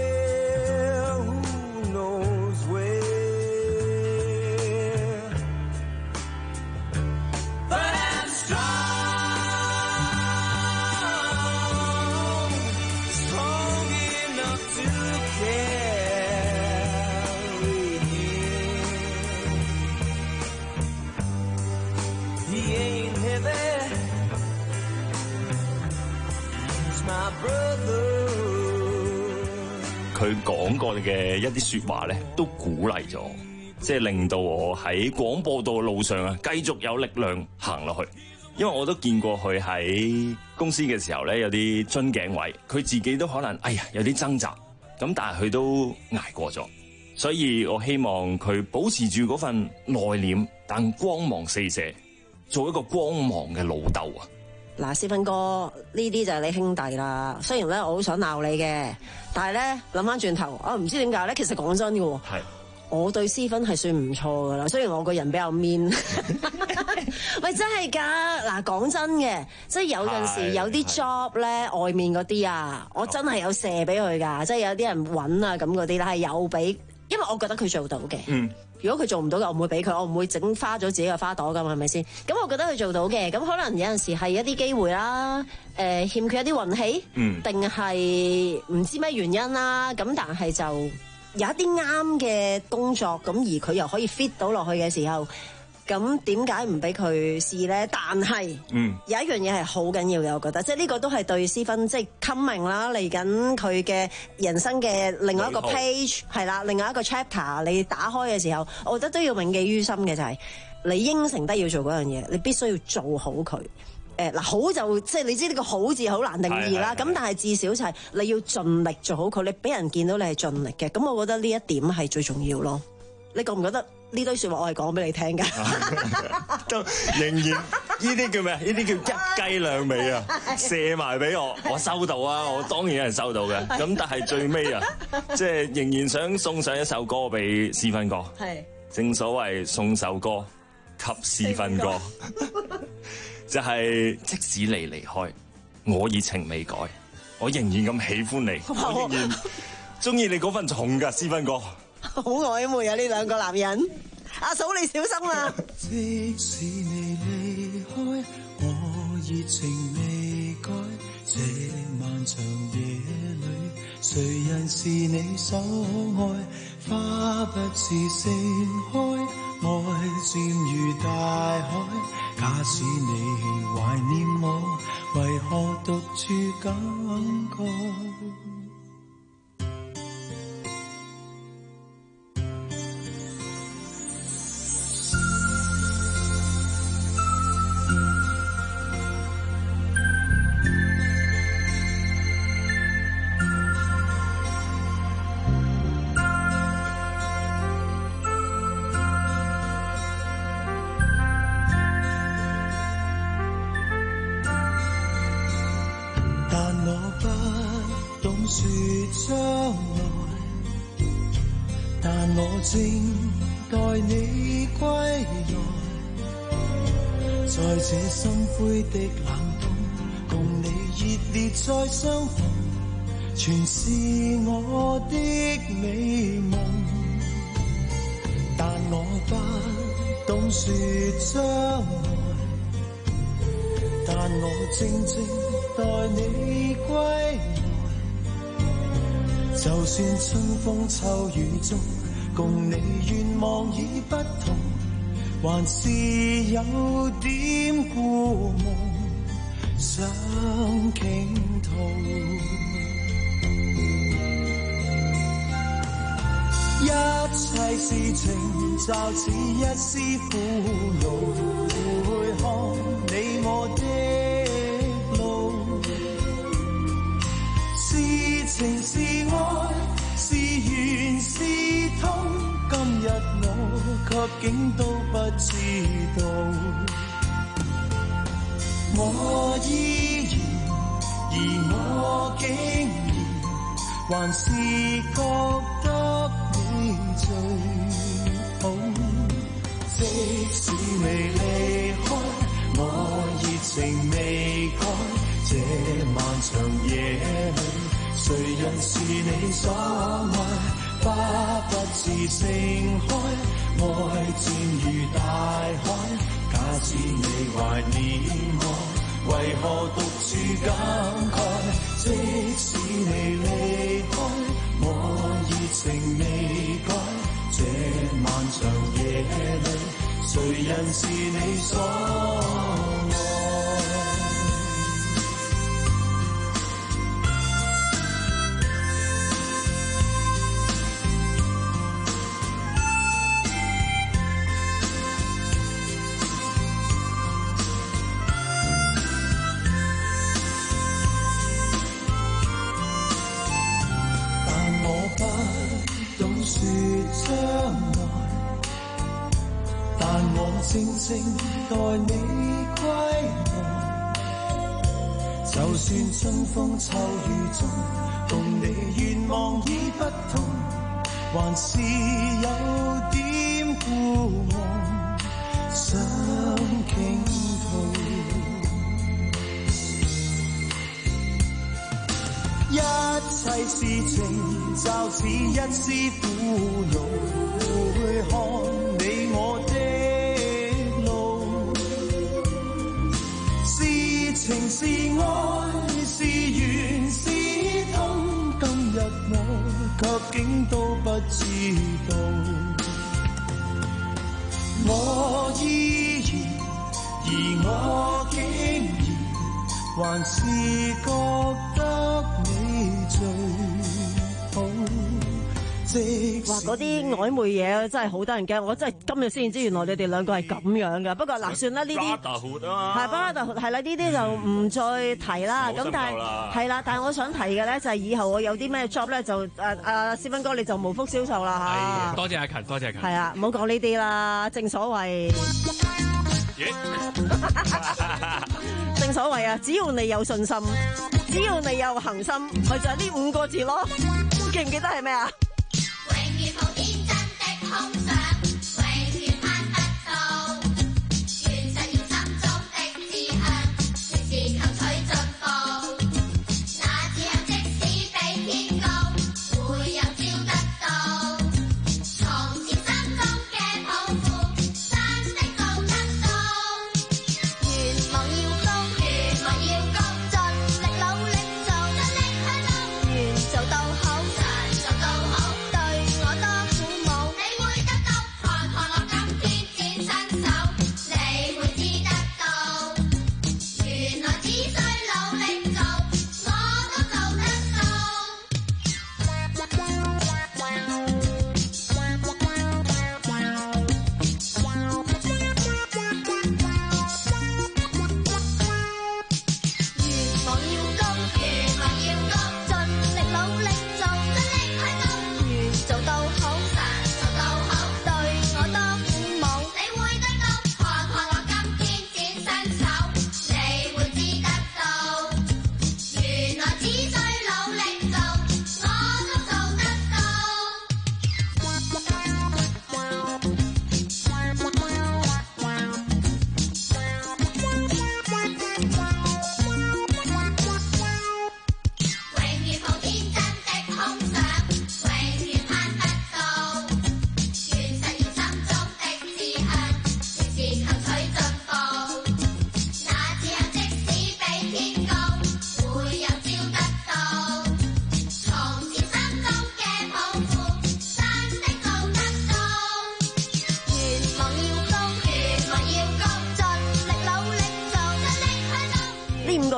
[SPEAKER 1] 佢講過嘅一啲說話咧，都鼓勵咗，即係令到我喺廣播道路上啊，繼續有力量行落去。因為我都見過佢喺公司嘅時候咧，有啲樽頸位，佢自己都可能哎呀有啲掙扎，咁但係佢都捱過咗。所以我希望佢保持住嗰份內斂，但光芒四射，做一個光芒嘅老豆啊！嗱，思芬哥，呢啲就係你兄弟啦。雖然咧我好想鬧你嘅，但係咧諗翻轉頭，我唔知點解咧。其實講真嘅，係我對思芬係算唔錯噶啦。雖然我個人比較 mean， 喂，真係噶。嗱，講真嘅，即係有陣時有啲 job 咧，外面嗰啲啊，我真係有射俾佢噶。即係有啲人搵啊咁嗰啲咧，係有俾，因為我覺得佢做到嘅。嗯。如果佢做唔到嘅，我唔會俾佢，我唔會整花咗自己嘅花朵噶嘛，係咪先？咁我覺得佢做到嘅，咁可能有陣時係一啲機會啦，誒、呃、欠缺一啲運氣，定係唔知咩原因啦。咁但係就有一啲啱嘅工作，咁而佢又可以 fit 到落去嘅時候，咁點解唔俾佢試咧？但係、嗯、有一樣嘢係好緊要嘅，我覺得，即係呢個都係對思芬即係 coming 啦，嚟緊佢嘅人生嘅另外一個 page 係啦，另外一個 chapter 你打開嘅時候，我覺得都要銘記於心嘅就係、是、你應承得要做嗰樣嘢，你必須要做好佢。誒嗱，好就即係你知呢個好字好難定義啦。咁但係至少就係你要盡力做好佢，你俾人見到你係盡力嘅。咁我覺得呢一點係最重要咯。你覺唔覺得呢堆説話我係講俾你聽㗎？都仍然呢啲叫咩？呢啲叫一雞兩味啊！射埋俾我，我收到啊！我當然係收到嘅。咁但係最尾啊，即係仍然想送上一首歌俾思芬哥。係。
[SPEAKER 5] 正所謂送首歌給私分歌，就係即使你離開，我熱情未改，我仍然咁喜歡你，我仍然中意你嗰份重㗎私分歌。
[SPEAKER 1] 好曖昧啊！呢兩個男人，阿嫂你小心啦！
[SPEAKER 6] 即使你離開，我熱情未改，這漫長夜裏，誰人是你所愛？花不是盛開，愛漸如大海。假使你懷念我，為何獨處感慨？正待你歸來，在這心灰的冷冬，共你熱烈再相逢，全是我的美夢。但我不懂說將來，但我靜靜待你歸來，就算春風秋雨中，共你願望已不同，還是有點故夢想傾吐。一切事情就似一絲苦惱，回看你我的路，是情是愛，是緣是痛，今日我卻竟都不知道。我依然，而我竟然還是覺得你最好。即使未離開，我熱情未改，這漫長夜裏，誰人是你所愛？花不是盛開，愛漸如大海。假使你懷念我，為何獨處感慨？即使你離開，我熱情未改。這漫長夜裏，誰人是你所愛？靜靜待你歸來，就算春風秋雨中，共你願望已不同，還是有點故夢想傾吐。一切事情就似一絲苦惱，回看你我的情是愛，是緣是痛，今日我卻竟都不知道。我依然，而我竟然還是覺得你最好。
[SPEAKER 1] 哇！嗰啲曖昧嘢真係好得人驚，我真係今日先知原來你哋兩個係咁樣噶。不過嗱，算啦，呢啲係巴拉特係啦，呢啲就唔再提啦。咁但係係啦，但係我想提嘅咧就係以後我有啲咩 job 咧就誒阿思芬哥你就無福消受啦嚇。
[SPEAKER 3] 多謝阿勤，多謝阿勤。
[SPEAKER 1] 係啊，唔好講呢啲啦。正所謂，正所謂啊，只要你有信心，只要你有恆心，咪就係呢五個字咯。記唔記得係咩啊？
[SPEAKER 9] 永遠抱天真的空想。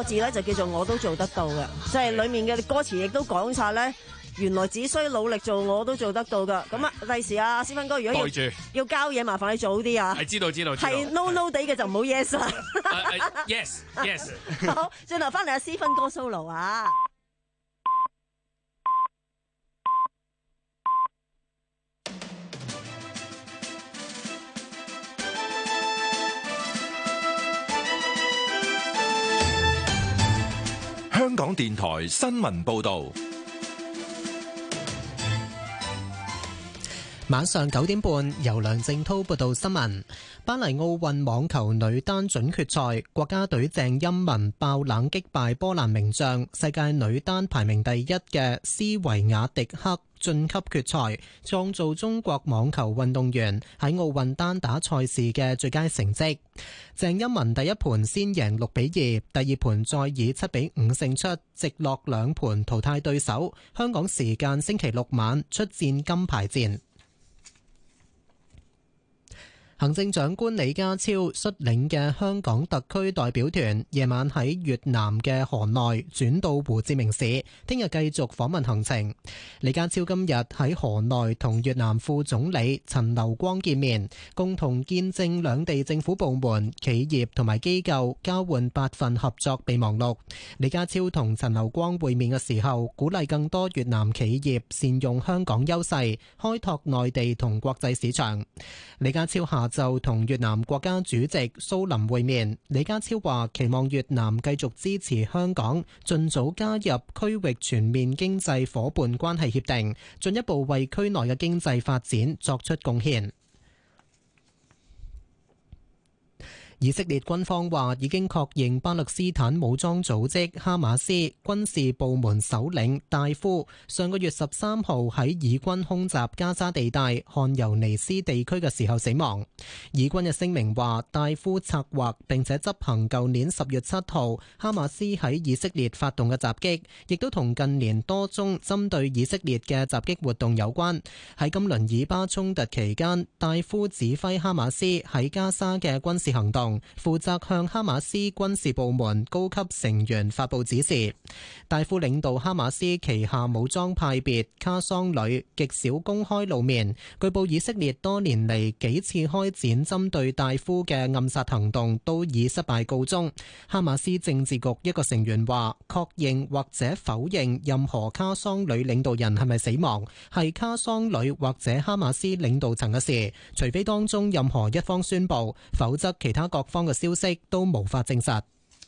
[SPEAKER 1] 字咧就叫做我都做得到嘅，即係裡面嘅歌詞亦都講晒咧。原來只需努力做，我都做得到噶。咁啊，第時啊，思芬哥，如果要要交嘢，麻煩你早啲啊。
[SPEAKER 3] 係知道知道。
[SPEAKER 1] 係 no no 地嘅就唔好 yes 啦。
[SPEAKER 3] Yes yes。
[SPEAKER 1] 好，轉頭翻嚟阿思芬哥 solo 啊。
[SPEAKER 9] 香港電台新聞報導。
[SPEAKER 13] 晚上九點半，由梁正濤報道新聞。巴黎奧運網球女單準決賽，國家隊鄭欽文爆冷擊敗波蘭名將、世界女單排名第一嘅斯維亞迪克晉級決賽，創造中國網球運動員喺奧運單打賽事嘅最佳成績。鄭欽文第一盤先贏六比二，第二盤再以七比五勝出，直落兩盤淘汰對手。香港時間星期六晚出戰金牌戰。行政長官李家超率領嘅香港特區代表團夜晚喺越南嘅河內轉到胡志明市，聽日繼續訪問行程。李家超今日喺河內同越南副總理陳流光見面，共同見證兩地政府部門、企業同埋機構交換八份合作備忘錄。李家超同陳流光會面嘅時候，鼓勵更多越南企業善用香港優勢，開拓內地同國際市場。李家超下就同越南國家主席蘇林會面，李家超話期望越南繼續支持香港盡早加入區域全面經濟夥伴關係協定，進一步為區內嘅經濟發展作出貢獻。以色列軍方話已經確認巴勒斯坦武裝組織哈馬斯軍事部門首領戴夫上個月十三號喺以軍空襲加沙地帶漢尤尼斯地區嘅時候死亡。以軍嘅聲明話，戴夫策劃並且執行舊年十月七號哈馬斯喺以色列發動嘅襲擊，亦都同近年多宗針對以色列嘅襲擊活動有關。喺今輪以巴衝突期間，戴夫指揮哈馬斯喺加沙嘅軍事行動，負責向哈馬斯軍事部門高級成員發佈指示。戴夫領導哈馬斯旗下武裝派別卡桑旅極少公開露面，據報以色列多年嚟幾次開展針對戴夫嘅暗殺行動都以失敗告終。哈馬斯政治局一個成員話，確認或者否認任何卡桑旅領導人係咪死亡，係卡桑旅或者哈馬斯領導層嘅事，除非當中任何一方宣佈，否則其他各方嘅消息都無法證實。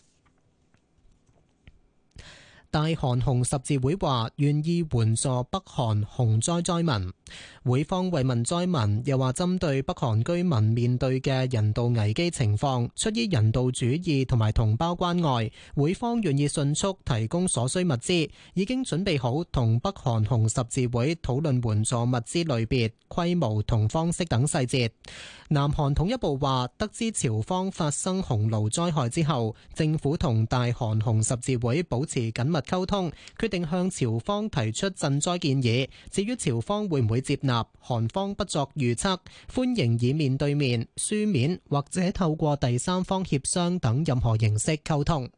[SPEAKER 13] 大韓紅十字會話願意援助北韓洪災災民，會方慰問災民，又話針對北韓居民面對嘅人道危機情況，出於人道主義同埋同胞關愛，會方願意迅速提供所需物資，已經準備好同北韓紅十字會討論援助物資類別、規模同方式等細節。南韓統一部話，得知朝方發生洪澇災害之後，政府同大韓紅十字會保持緊密溝通，決定向朝方提出賑災建議。至於朝方會唔會接納，韓方不作預測，歡迎以面對面、書面或者透過第三方協商等任何形式溝通。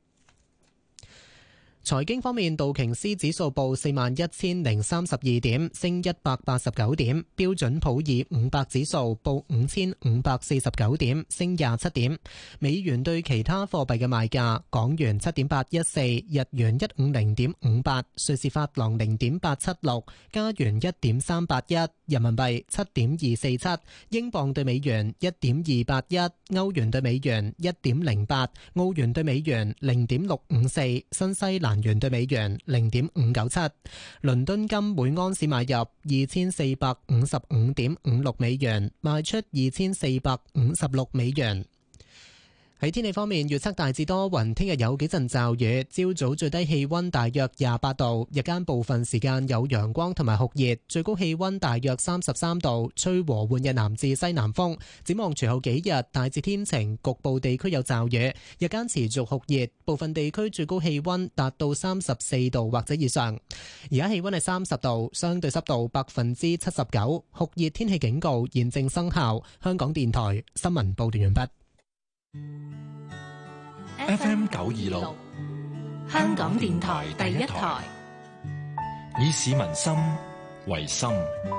[SPEAKER 13] 財經方面，道瓊斯指數報四萬一千零三十二點，升一百八十九點；標準普爾五百指數報五千五百四十九點，升廿七點。美元對其他貨幣嘅賣價：港元七點八一四，日元一五零點五八，瑞士法郎零點八七六，加元一點三八一，人民幣七點二四七，英鎊對美元一點二八一，歐元對美元一點零八，澳元對美元零點六五四，新西蘭元對美元零點五九七。倫敦金每安士買入二千四百五十五點五六美元，賣出二千四百五十六美元。喺天氣方面，預測大致多雲，聽日有幾陣驟雨，朝早最低氣溫大約廿八度，日間部分時間有陽光同埋酷熱，最高氣溫大約三十三度，吹和緩嘅南至西南風。展望隨後幾日大致天晴，局部地區有驟雨，日間持續酷熱，部分地區最高氣溫達到三十四度或者以上。而家氣溫係三十度，相對濕度百分之七十九，酷熱天氣警告現正生效。香港電台新聞報道完畢。
[SPEAKER 9] F M 九二六
[SPEAKER 11] 香港電台第一台，
[SPEAKER 9] 以市民心為心，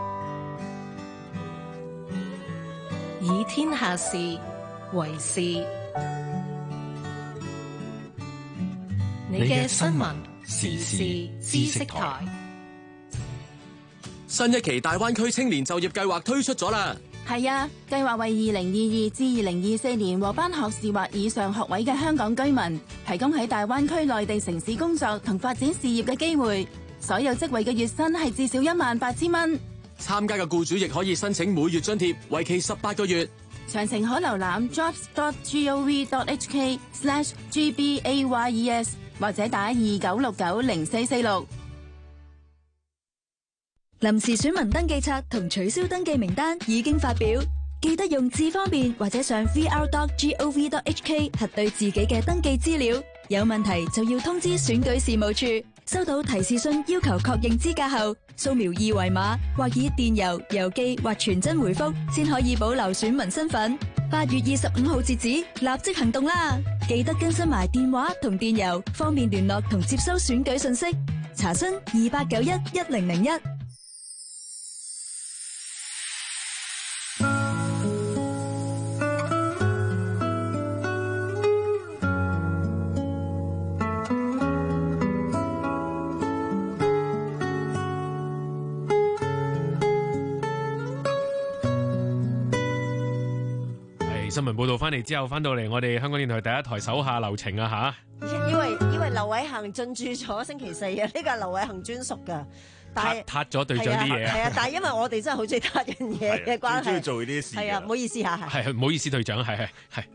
[SPEAKER 11] 以天下事為事。你嘅新聞時事知識台。
[SPEAKER 14] 新一期大灣區青年就業計劃推出咗啦。
[SPEAKER 15] 係啊，計劃為二零二二至二零二四年獲頒學士或以上學位嘅香港居民，提供喺大灣區內地城市工作同發展事業嘅機會。所有職位嘅月薪係至少一萬八千蚊。
[SPEAKER 14] 參加嘅僱主亦可以申請每月津貼，為期十八個月。
[SPEAKER 15] 詳情可瀏覽 jobs dot gov dot hk slash gbayes 或者打二九六九零四四六。
[SPEAKER 18] 臨時選民登記冊同取消登記名單已經發表，記得用智方便或者上 v r dot gov dot hk 核對自己嘅登記資料。有問題就要通知選舉事務處。收到提示信要求確認資格後，掃描二維碼或以電郵、郵寄或傳真回覆，先可以保留選民身份。八月二十五號截止，立即行動啦！記得更新埋電話同電郵，方便聯絡同接收選舉信息。查詢二八九一一零零一。
[SPEAKER 3] 新聞報道翻嚟之後，翻到嚟我哋香港電台第一台手下留情啊吓！
[SPEAKER 1] 以為以為劉偉恒進駐咗星期四啊，呢個係劉偉恒專屬噶，但係
[SPEAKER 3] 撻咗隊長啲嘢啊！
[SPEAKER 1] 係啊，但係因為我哋真係好中意撻人嘢嘅關係，
[SPEAKER 17] 中意做呢啲事。
[SPEAKER 1] 係啊，唔好意思吓，
[SPEAKER 3] 係唔好意思，隊長係係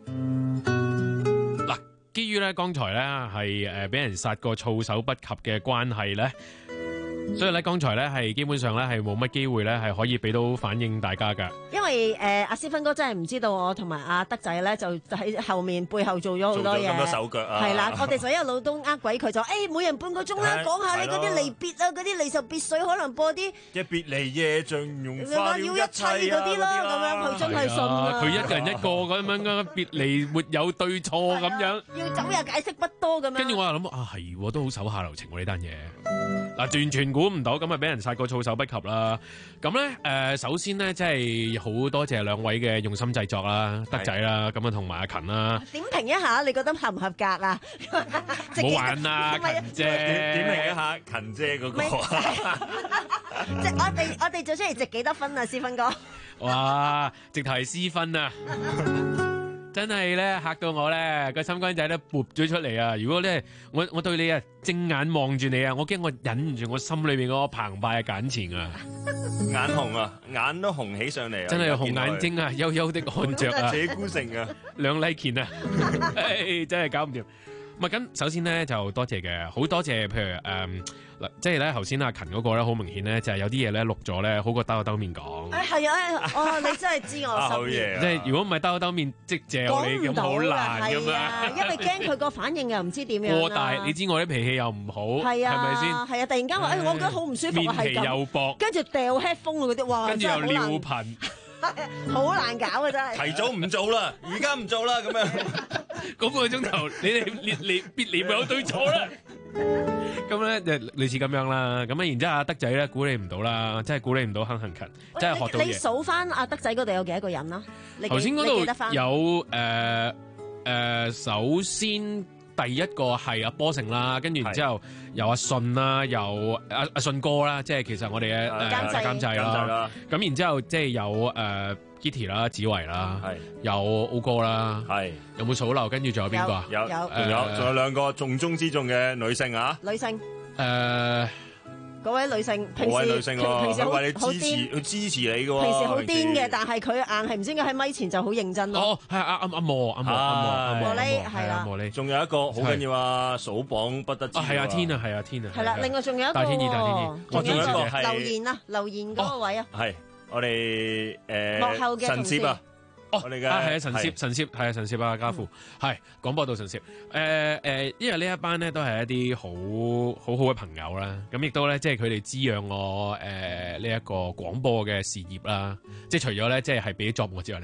[SPEAKER 3] 係。嗱，基於咧剛才咧係誒俾人殺個措手不及嘅關係咧。所以咧，剛才咧係基本上咧係冇乜機會咧係可以俾到反應大家噶。
[SPEAKER 1] 因為誒阿、呃、思芬哥真係唔知道我同埋阿德仔咧就喺後面背後做咗好多嘢，
[SPEAKER 17] 咁多手腳啊！
[SPEAKER 1] 係啦，我哋就一路都呃鬼佢就誒、欸，每人半個鐘啦，講下你嗰啲離別啊，嗰啲離愁別緒，可能播啲
[SPEAKER 17] 一別離夜像融化了一切
[SPEAKER 1] 嗰啲咯，咁樣佢真係信啊！
[SPEAKER 3] 佢一個人一個咁樣嘅別離沒有對錯咁樣，
[SPEAKER 1] 要走又解釋不多咁樣。
[SPEAKER 3] 跟住我又諗啊，係都好手下留情喎呢單嘢。嗱，完全估唔到，咁啊俾人殺個措手不及啦。咁咧誒，首先咧即係好多謝兩位嘅用心製作啦，德仔啦，咁啊同埋阿勤啦。點
[SPEAKER 1] 評一下，你覺得合唔合格啊？
[SPEAKER 3] 唔好玩啦，勤姐。
[SPEAKER 17] 點評一下勤姐嗰個。
[SPEAKER 1] 即係我哋我哋做出嚟值幾多分啊？思芬哥。
[SPEAKER 3] 哇！直頭係私分啊！真係咧嚇到我咧個心肝仔都撥咗出嚟啊！如果咧我我對你啊正眼望住你啊，我驚我忍唔住我心裏邊嗰個澎湃嘅感情啊！
[SPEAKER 17] 眼紅啊，眼都紅起上嚟啊！
[SPEAKER 3] 真係紅眼睛啊，幽幽的看着啊！
[SPEAKER 17] 謝孤城啊，
[SPEAKER 3] 梁麗賢啊，真係搞唔掂。唔係咁，首先咧就多謝嘅，好多謝，譬如誒嗱，即係咧頭先阿勤嗰個咧，好明顯咧就係有啲嘢咧錄咗咧，好過兜口兜面講。
[SPEAKER 1] 誒係啊，哦你真係知我心意。
[SPEAKER 3] 即係如果唔係兜口兜面即借你咁好難㗎嘛，
[SPEAKER 1] 因為驚佢個反應又唔知點樣。
[SPEAKER 3] 過大，你知我啲脾氣又唔好，
[SPEAKER 1] 係啊，
[SPEAKER 3] 係咪先？
[SPEAKER 1] 係啊，突然間話誒，我覺得好唔舒服啊，係咁。面皮又薄，跟住掉 headphone 嗰啲，哇！
[SPEAKER 3] 跟住又尿頻。
[SPEAKER 1] 好難搞啊！真係
[SPEAKER 17] 提早唔做啦，而家唔做啦，咁樣
[SPEAKER 3] 嗰個鐘頭，你哋列列別離咪有對錯啦。咁咧就類似咁樣啦。咁啊，然之後阿德仔咧估你唔到啦，真係估你唔到，亨亨勤，真係學到嘢。
[SPEAKER 1] 你數翻阿德仔嗰度有幾多個人啦？
[SPEAKER 3] 頭先嗰度有誒誒，首先。第一個係阿波成啦，跟住然之後有阿信啦，有阿阿信哥啦，即係其實我哋嘅誒監製啦。咁然之後即係有誒 Kitty 啦、子維啦，有 O 哥啦，有冇數漏？跟住仲有邊個啊？
[SPEAKER 17] 有有仲有仲有兩個重中之重嘅女性啊！
[SPEAKER 1] 女性
[SPEAKER 3] 誒。
[SPEAKER 1] 嗰位女性，平時
[SPEAKER 17] 女性
[SPEAKER 1] 平時好
[SPEAKER 17] 為你支持，佢支持你嘅喎。
[SPEAKER 1] 平時好癲嘅，但係佢硬係唔知點解喺咪前就好認真咯。
[SPEAKER 3] 哦，係阿阿阿莫阿莫阿莫阿
[SPEAKER 1] 莫呢係啦，
[SPEAKER 3] 莫呢。
[SPEAKER 17] 仲有一個好緊要啊，數榜不得志。
[SPEAKER 3] 啊，係啊，天啊，係啊，天啊。
[SPEAKER 1] 係啦，另外仲有一個。
[SPEAKER 3] 大天二大天二。
[SPEAKER 1] 仲有一個係留言啊，留言嗰個位啊。
[SPEAKER 17] 係我哋誒
[SPEAKER 1] 幕後嘅
[SPEAKER 17] 陳攝啊。
[SPEAKER 3] 哦，我哋嘅係啊，陳攝陳攝係啊，陳攝啊，家父係廣播道陳攝。誒誒，因為呢一班咧都係一啲好好好嘅朋友啦，咁亦都咧即係佢哋滋養我誒呢一個廣播嘅事業啦。即係除咗咧即係係俾啲作我之外咧，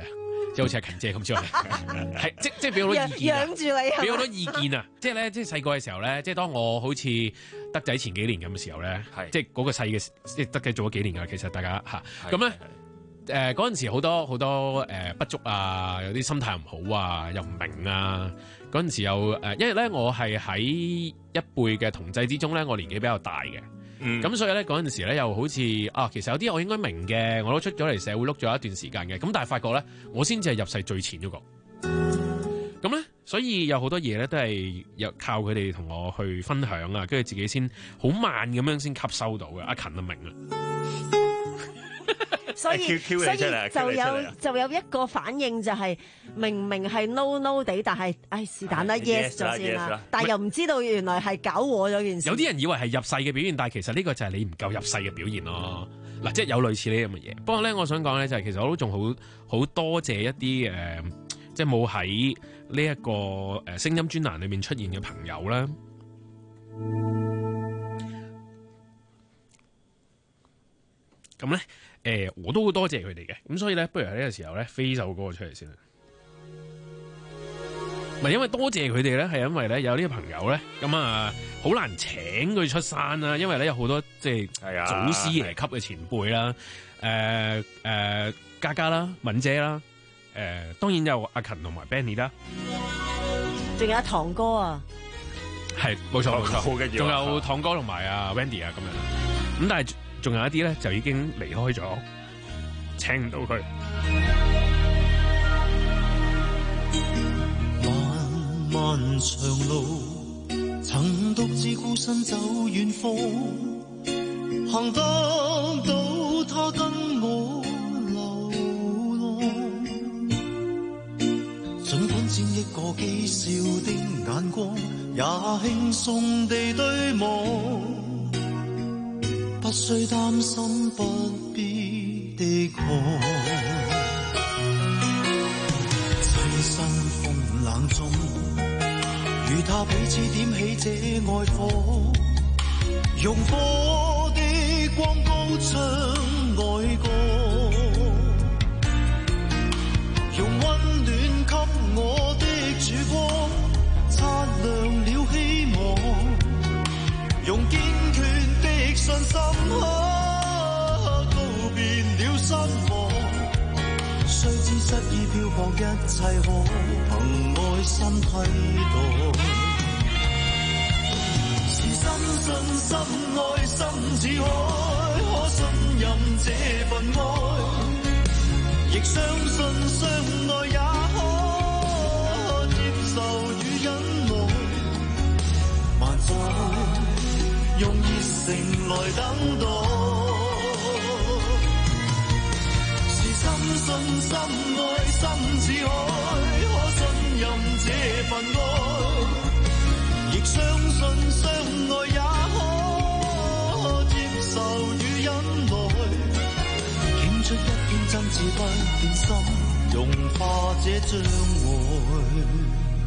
[SPEAKER 3] 即係好似阿勤姐咁之類，係即即係俾好多意見，
[SPEAKER 1] 養住你，
[SPEAKER 3] 俾好多意見啊！即係咧，即係細個嘅時候咧，即係當我好似德仔前幾年咁嘅時候咧，即係嗰個細嘅，即係德仔做咗幾年㗎，其實大家嚇咁咧。誒嗰陣時好多好多誒、呃、不足啊，有啲心態唔好啊，又唔明啊。嗰陣時又誒、呃，因為咧我係喺一輩嘅同濟之中咧，我年紀比較大嘅，咁、嗯、所以咧嗰陣時咧又好似啊，其實有啲我應該明嘅，我都出咗嚟社會碌咗一段時間嘅，咁但係發覺咧，我先至係入世最前嗰個。咁咧，所以有好多嘢咧都係有靠佢哋同我去分享啊，跟住自己先好慢咁樣先吸收到嘅。阿勤就明啦。
[SPEAKER 1] 所以所以就有就有一個反應就係明明係 no no 地，但係唉是但啦 yes 咗先啦，但係又唔知道原來係搞禍咗件事。
[SPEAKER 3] 有啲人以為係入世嘅表現，但係其實呢個就係你唔夠入世嘅表現咯。嗱，即係有類似呢咁嘅嘢。不過咧，我想講咧就係其實我都仲好好多謝一啲誒，即係冇喺呢一個誒聲音專欄裏面出現嘅朋友啦。咁咧。誒、呃，我都好多謝佢哋嘅，咁所以咧，不如喺呢個時候咧，飛首歌出嚟先啦。唔係因為多謝佢哋咧，係因為咧有呢個朋友咧，咁啊好難請佢出山啦，因為咧有好多即係祖師爺級嘅前輩啦，誒、呃、誒、呃、嘉嘉啦、敏姐啦，誒、呃、當然有阿勤同埋 Benny 啦，
[SPEAKER 1] 仲有堂哥啊，
[SPEAKER 3] 係冇錯冇錯，仲有堂哥同埋阿 Wendy 啊咁樣，咁但係。仲有一啲咧，就已經離開咗，請唔到佢。
[SPEAKER 6] 漫漫長路，曾獨自孤身走遠方，行得到他跟我流浪。儘管沾一個譏笑的眼光，也輕鬆地對望。不需擔心不必的渴，棲身風冷中，與他彼此點起這愛火，用火的光高唱愛歌，用溫暖給我的曙光，擦亮了希望，用堅決的信心告別了失望，雖知失意漂泊，一切可憑愛心替代。是深信深愛心似海，可信任這份愛，亦相信相愛也可接受與忍耐，萬載用熱誠來等待，是深信深愛心似海，可信任這份愛，亦相信相愛也可接受與忍耐，傾出一片真摯不變心，融化這障礙。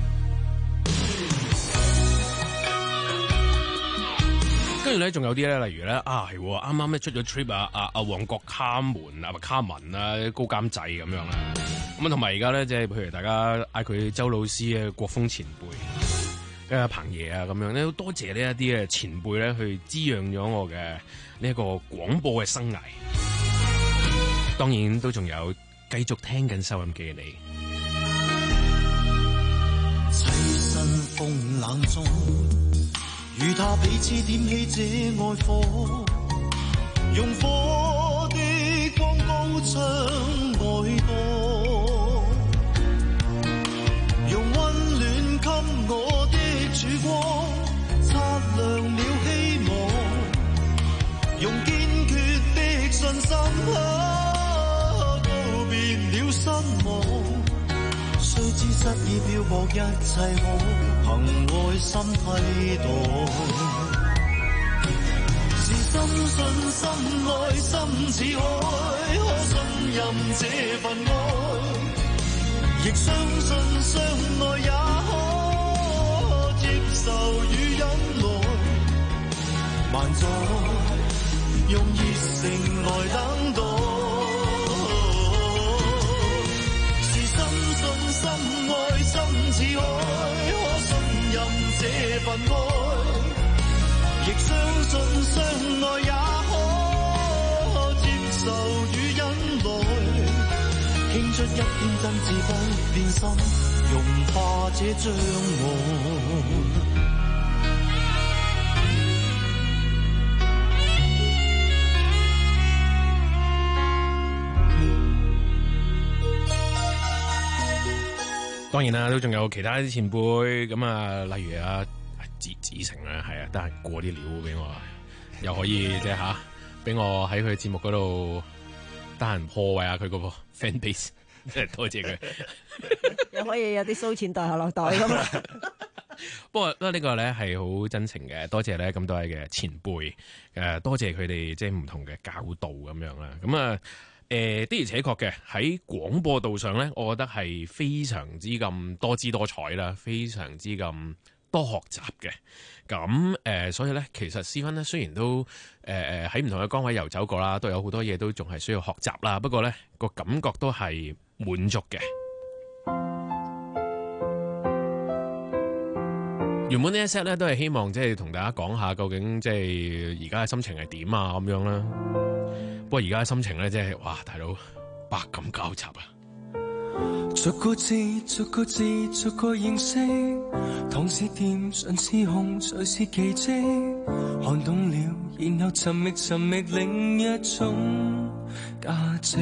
[SPEAKER 3] 跟住咧，仲有啲咧，例如咧，啊係啱啱咧出咗 trip 啊，啊啊旺角卡門啊，咪卡文啊，高監製咁樣啦。咁啊，同埋而家咧，即係譬如大家嗌佢周老師啊、國風前輩，跟住彭爺啊咁樣咧，多謝呢一啲嘅前輩咧，去滋養咗我嘅呢一個廣播嘅生涯。當然都仲有繼續聽緊收音機嘅你。
[SPEAKER 6] 棲身風冷中，與他彼此點起這愛火，用火的光高唱愛歌，用溫暖給我的曙光，擦亮了希望，用堅決的信心告別了失望，雖知失意漂泊，一切可憑愛心替代，是深信深愛心似海，可信任這份愛，亦相信相愛也可接受與忍耐，萬載用熱誠來等待。 似海，可信任這份愛，亦相信相愛也可接受與忍耐，傾出一片真摯不變心，融化這障礙。
[SPEAKER 3] 當然啦，都仲有其他啲前輩咁啊，例如啊子子成啊，係啊，得閒過啲料俾我，又可以即係吓，俾我喺佢節目嗰度得閒破壞下佢嗰個 fan base， 真係多謝佢。
[SPEAKER 1] 又可以有啲騷錢袋下落袋咁啊！
[SPEAKER 3] 不過呢個咧係好真情嘅，多謝咧咁多位嘅前輩，誒多謝佢哋即係唔同嘅教導咁樣啦，咁啊。誒、呃、的而且確嘅喺廣播道上咧，我覺得係非常之咁多姿多彩啦，非常之咁多學習嘅。咁誒、呃，所以咧，其實思芬咧雖然都誒誒喺唔同嘅崗位遊走過啦，都有好多嘢都仲係需要學習啦。不過咧個感覺都係滿足嘅。原本呢一 set 咧都係希望即係同大家講下究竟即係而家嘅心情係點啊咁樣啦。不過而家嘅心情咧，真係哇，大佬百感交集啊！
[SPEAKER 6] 逐個字，逐個字，逐個認識，糖是甜，唇是紅，才是奇蹟。看懂了，然後尋覓尋覓另一種價值。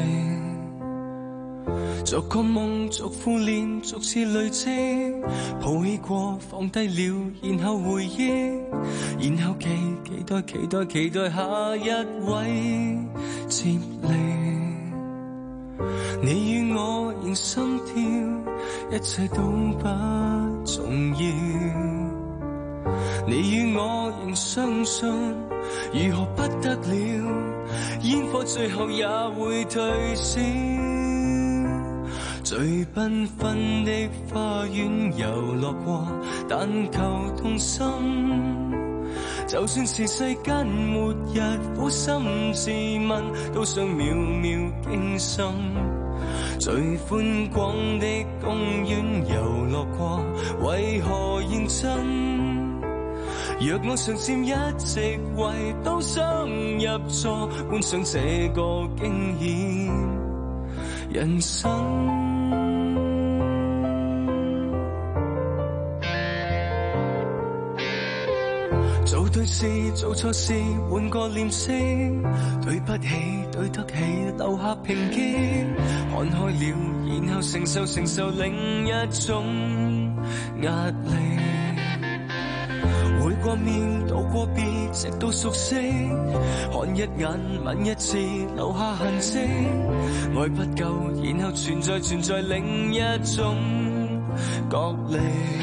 [SPEAKER 6] 逐個夢，逐副臉，逐次累積，抱起過，放低了，然後回憶，然後期期待期待期待下一位接力。你與我仍心跳，一切都不重要。你與我仍相信，如何不得了，煙火最後也會退燒。最繽紛的花園遊樂過，但求痛心。就算是世間末日，苦心自問，都想秒秒驚心。最寬廣的公園遊樂過，為何認真？若我常佔一席位，都想入座，觀賞這個驚險人生。做對事，做錯事，換個臉色，對不起，對得起，留下平靜，看開了，然後承受承受另一種壓力。會過面，道過別，直到熟悉，看一眼，吻一次，留下痕跡。愛不夠，然後存在存在另一種角力。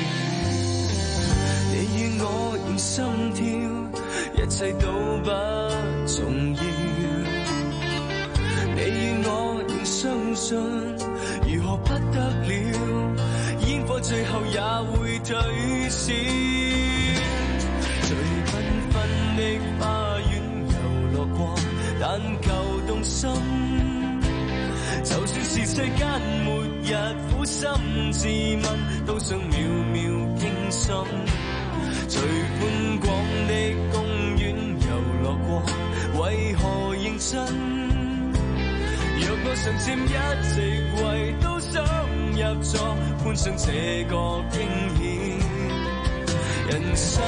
[SPEAKER 6] 我仍心跳，一切都不重要。你與我仍相信，如何不得了，煙火最後也會退燒。最繽紛的花園遊樂過，但求動心。就算是世間末日，苦心自問，都想秒秒驚心。最寬廣的公園遊樂過，為何認真？若我常佔一席位，都想入座，觀賞這個驚險人生。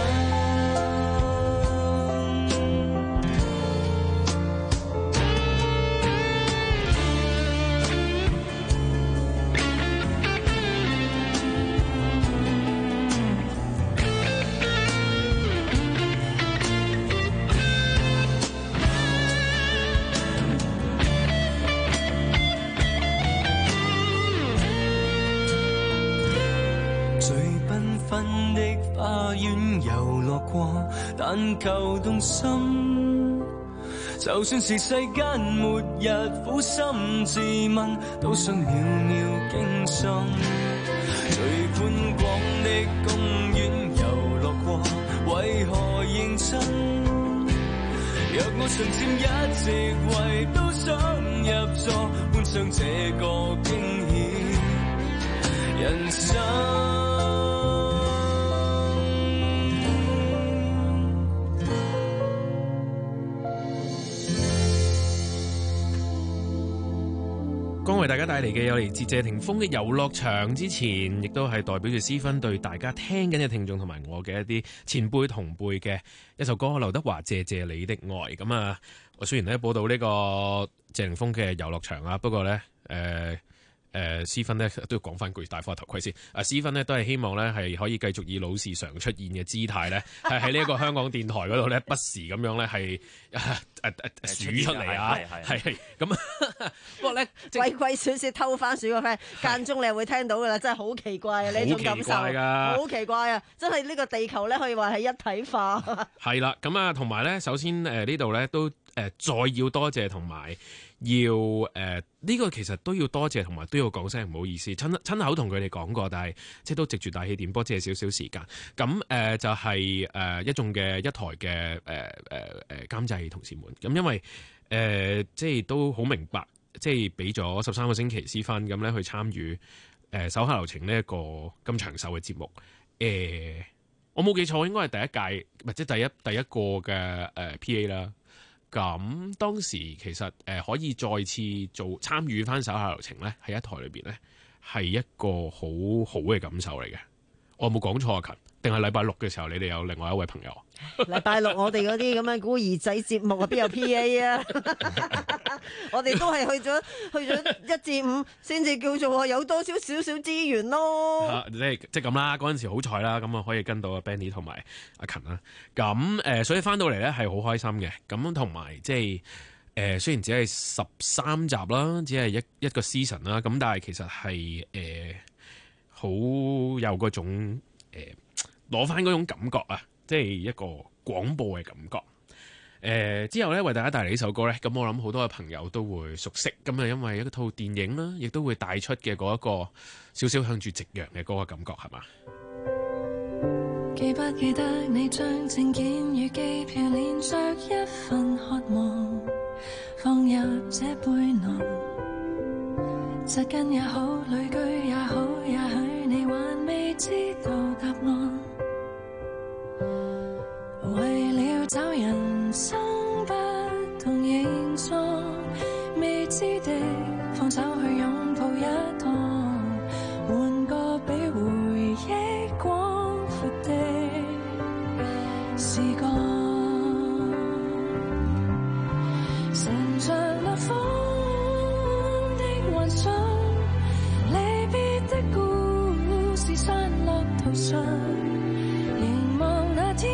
[SPEAKER 6] 但求動心，就算是世間末日，苦心自問，都想秒秒驚心。最寬廣的公園遊樂過，為何認真？若我常佔一席位，都想入座，觀賞這個驚險人生。
[SPEAKER 3] 光為大家帶嚟嘅有嚟自謝霆鋒嘅遊樂場，之前亦都係代表住思芬對大家聽緊嘅聽眾同埋我嘅一啲前輩同輩嘅一首歌，劉德華謝謝你的愛。咁啊，我雖然咧播到呢個謝霆鋒嘅遊樂場啊，不過咧誒。呃誒、呃、思芬咧都要講翻句戴翻頭盔先。啊，思芬咧都係希望咧係可以繼續以老是常出現嘅姿態咧，係喺呢一個香港電台嗰度咧不時咁樣咧係誒誒數出嚟啊，係咁。不過咧，
[SPEAKER 1] 鬼鬼祟祟偷番薯個 friend， 間中你又會聽到噶啦，真係好奇怪啊！呢種感受，好奇怪啊！真係呢個地球咧可以話係一體化。係啦，咁啊，同埋咧，首先誒、呃、呢度咧都誒、呃、再要多謝同埋。要誒呢、呃這個其實都要多謝同埋都要講聲唔好意思，親親口同佢哋講過，但係即係都藉住大氣電波借少少時間。咁誒、呃、就係、是、誒、呃、一眾嘅一台嘅誒誒誒監製同事們。咁因為誒、呃、即係都好明白，即係俾咗十三個星期思芬咁咧去參與誒手下留情呢一個咁長壽嘅節目。誒、呃、我冇記錯應該係第一屆或者第一第一個嘅誒、呃、P A 啦。咁當時其實誒、呃、可以再次做參與翻手下留情咧，喺一台裏邊咧係一個好好嘅感受嚟嘅。我有冇講錯啊？勤定係禮拜六嘅時候，你哋有另外一位朋友？ 禮拜六我哋嗰啲咁嘅孤兒仔節目啊，邊有 P A 啊？我哋都係去咗去咗一至五，先至叫做有多少少少資源咯。
[SPEAKER 3] 啊、即係即係咁啦，嗰陣時好彩啦，咁啊可以跟到阿 Benny 同埋阿勤啦。咁誒、呃，所以翻到嚟咧係好開心嘅。咁同埋即係誒、呃，雖然只係十三集啦，只係一一個 season 啦，咁但係其實係誒好有嗰種誒攞翻嗰種感覺啊！即係一個廣播嘅感覺。誒、呃、之後咧，為大家帶嚟呢首歌咧，咁我諗好多嘅朋友都會熟悉。咁啊，因為一套電影啦，亦都會帶出嘅嗰一個少少向住夕陽嘅嗰個感覺，係嘛？
[SPEAKER 11] 記不記得你將證件與機票連着一份渴望放入這背囊，紮根也好，旅居也好，也許你還未知道答案。為了找人生不同形狀，未知的放手去擁抱一趟，換個比回憶廣闊的時光，乘着那風的幻想，離別的故事散落途上，凝望那天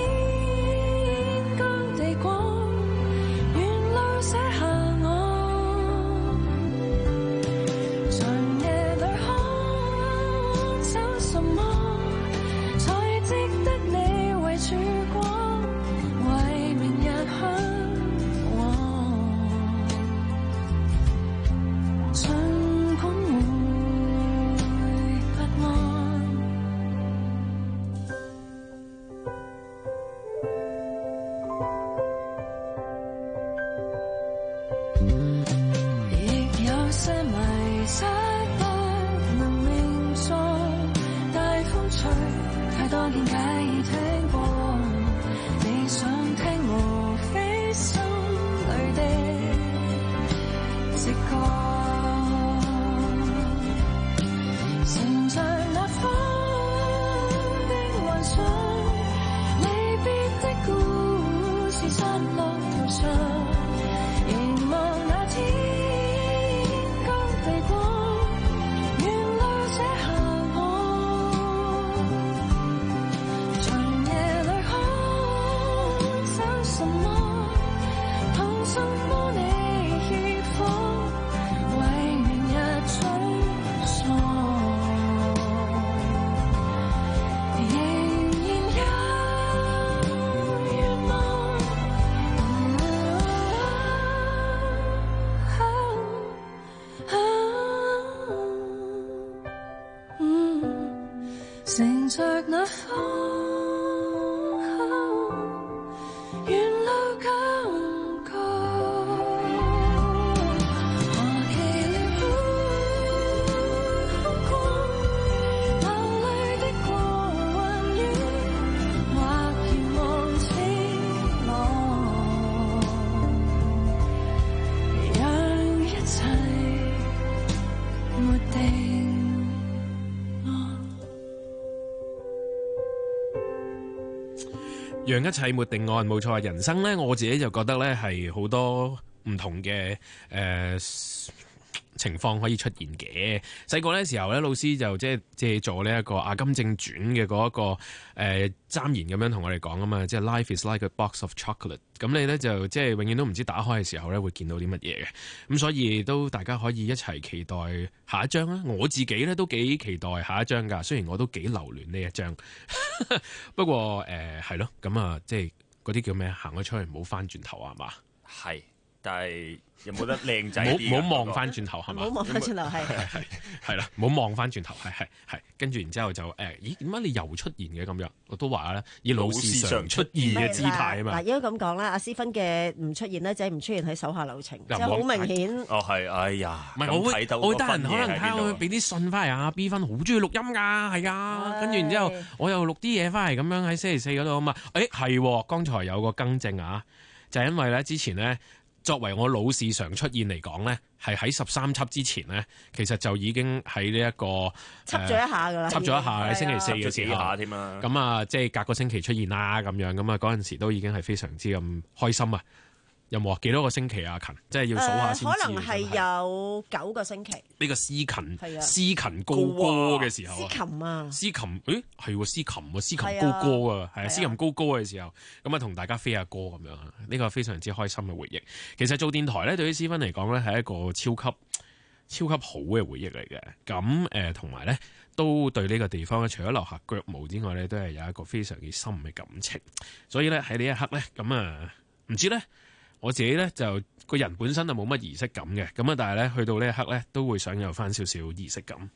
[SPEAKER 3] 讓一切沒定案，冇錯。人生咧，我自己就覺得咧係好多唔同嘅誒、呃、情況可以出現嘅。細個咧時候咧，老師就即係借助呢一個《阿甘正傳》嘅嗰一個誒箴言咁樣同我哋講啊嘛，即係 Life is like a box of chocolate。咁你咧就即係永遠都唔知打開嘅時候咧會見到啲乜嘢嘅。咁所以都大家可以一齊期待下一章啦。我自己咧都幾期待下一章㗎，雖然我都幾留戀呢一章。不過誒係咯，咁、呃、啊即係嗰啲叫咩？行咗出去唔好翻轉頭啊嘛。
[SPEAKER 5] 係。但係有冇得靚仔啲？
[SPEAKER 3] 唔好望翻轉頭係嘛？
[SPEAKER 1] 唔好望翻轉頭係
[SPEAKER 3] 係係啦，唔好望翻轉頭係係係，跟住然之後就誒，咦點解你又出現嘅咁樣？我都話啦，以老是常出現嘅姿態啊嘛。
[SPEAKER 1] 嗱，應該咁講啦，阿思芬嘅唔出現咧，就係唔出現喺手下留情，即係好明顯。
[SPEAKER 5] 哦係，哎呀，
[SPEAKER 3] 唔係我會我會得閒可能睇下俾啲信翻嚟啊 ，B 芬好中意錄音㗎，係啊，跟住然之後我又錄啲嘢翻嚟咁樣喺星期四嗰度啊嘛。誒係，剛才有個更正啊，就係因為咧之前咧。作為我老是常出現嚟講咧，係喺十三輯之前咧，其實就已經喺呢一個
[SPEAKER 1] 輯咗一下㗎啦，
[SPEAKER 3] 輯咗一下喺星期四嘅時候，
[SPEAKER 5] 咁
[SPEAKER 3] 咁啊，即係隔個星期出現啦咁樣，咁啊嗰陣時都已經係非常之咁開心啊！有冇啊？幾多個星期啊？勤，即係要數下先知、呃。
[SPEAKER 1] 可能係有九個星期。呢
[SPEAKER 3] 個司勤，司勤高歌嘅時候啊，
[SPEAKER 1] 司琴啊，
[SPEAKER 3] 司琴，誒係喎，司琴喎，司琴高歌啊，係啊，司琴高歌嘅時候，咁啊同大家飛下歌咁樣啊，呢個非常之開心嘅回憶。其實做電台咧，對於思芬嚟講咧，係一個超級超級好嘅回憶嚟嘅。咁誒，同埋咧，都對呢個地方咧，除咗留下腳毛之外咧，都係有一個非常之深嘅感情。所以咧喺呢一刻咧，咁啊唔知咧。我自己咧就個人本身就冇乜儀式感嘅，咁啊，但係咧去到呢一刻咧，都會想有翻少少儀式感。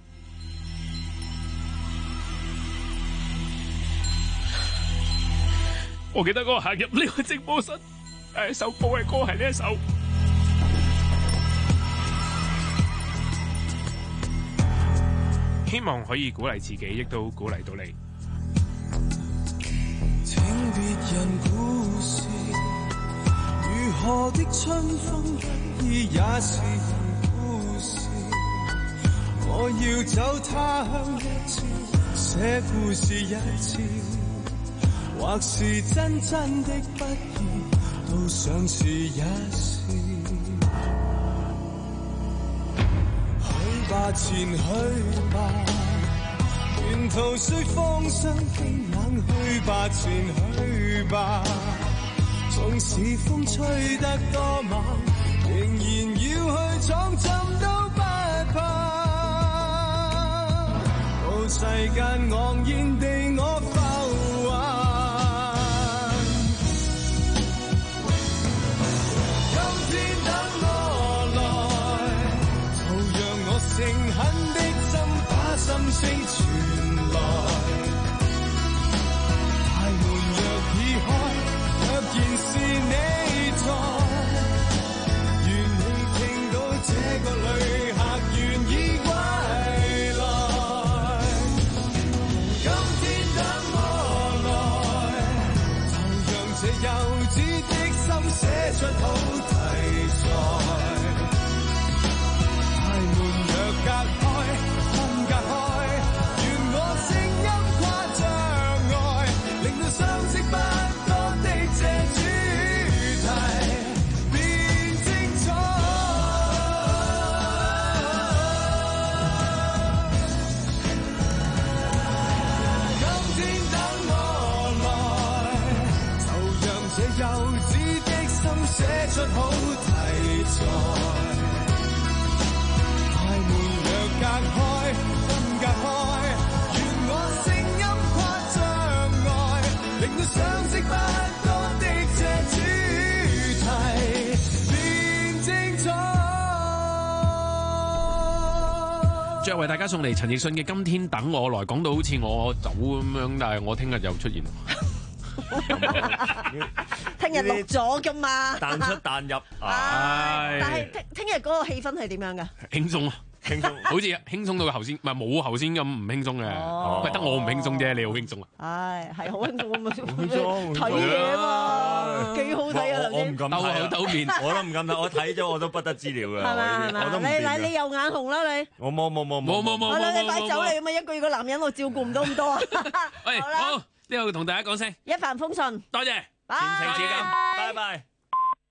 [SPEAKER 3] 我記得我行入呢個直播室，第一首播嘅歌係呢一首。希望可以鼓勵自己，亦都鼓勵到你。
[SPEAKER 6] 請別人故事如何的春風得意也是故事，我要走他鄉一次，寫故事一次，或是真真的不易，都想試一試。去吧前去吧，沿途雖風霜冰冷，去吧前去吧。縱使風吹得多猛，仍然要去闖尋都不怕。到世間昂然地我浮雲，今天等我來，就讓我誠懇的心把心聲傳來。大門若已開，若然是你在，願你聽到這個旅客願意歸來。今天等我來，就讓這幼稚的心寫出好題材。大門若隔開，分隔開，願我聲音跨障礙，令到相識不這主題變精彩，今天等我來，就讓這幼稚的心寫出好題材。大門若隔開，分隔開，願我聲音跨障礙，令到相識不
[SPEAKER 3] 最後為大家送嚟陳奕迅嘅《今天等我來》，講到好似我走咁樣，但係我聽日又出現。
[SPEAKER 1] 聽日錄咗噶嘛？
[SPEAKER 5] 彈出彈入，
[SPEAKER 1] 唉！但係聽聽日嗰個氣氛係點樣噶？
[SPEAKER 3] 輕鬆啊！輕鬆，好似輕鬆到頭先，唔係冇頭先咁唔輕鬆嘅，唔係得我唔輕鬆啫，你好輕鬆啊！
[SPEAKER 1] 唉，係好輕鬆咁啊！
[SPEAKER 5] 輕鬆
[SPEAKER 1] 睇嘢嘛，幾好睇啊！
[SPEAKER 5] 我唔敢
[SPEAKER 3] 兜口兜面，
[SPEAKER 5] 我都唔敢睇，我睇咗我都不得之了嘅。
[SPEAKER 1] 係嘛係嘛？你你你又眼紅啦你！
[SPEAKER 5] 我冇冇冇冇
[SPEAKER 3] 冇冇冇！
[SPEAKER 1] 我兩禮拜走你咁啊，一個月個男人我照顧唔到咁多啊！
[SPEAKER 3] 好啦。 呢度同大家講聲
[SPEAKER 1] 一帆風順，
[SPEAKER 3] 多謝，
[SPEAKER 1] 拜
[SPEAKER 5] 前程似錦，拜拜。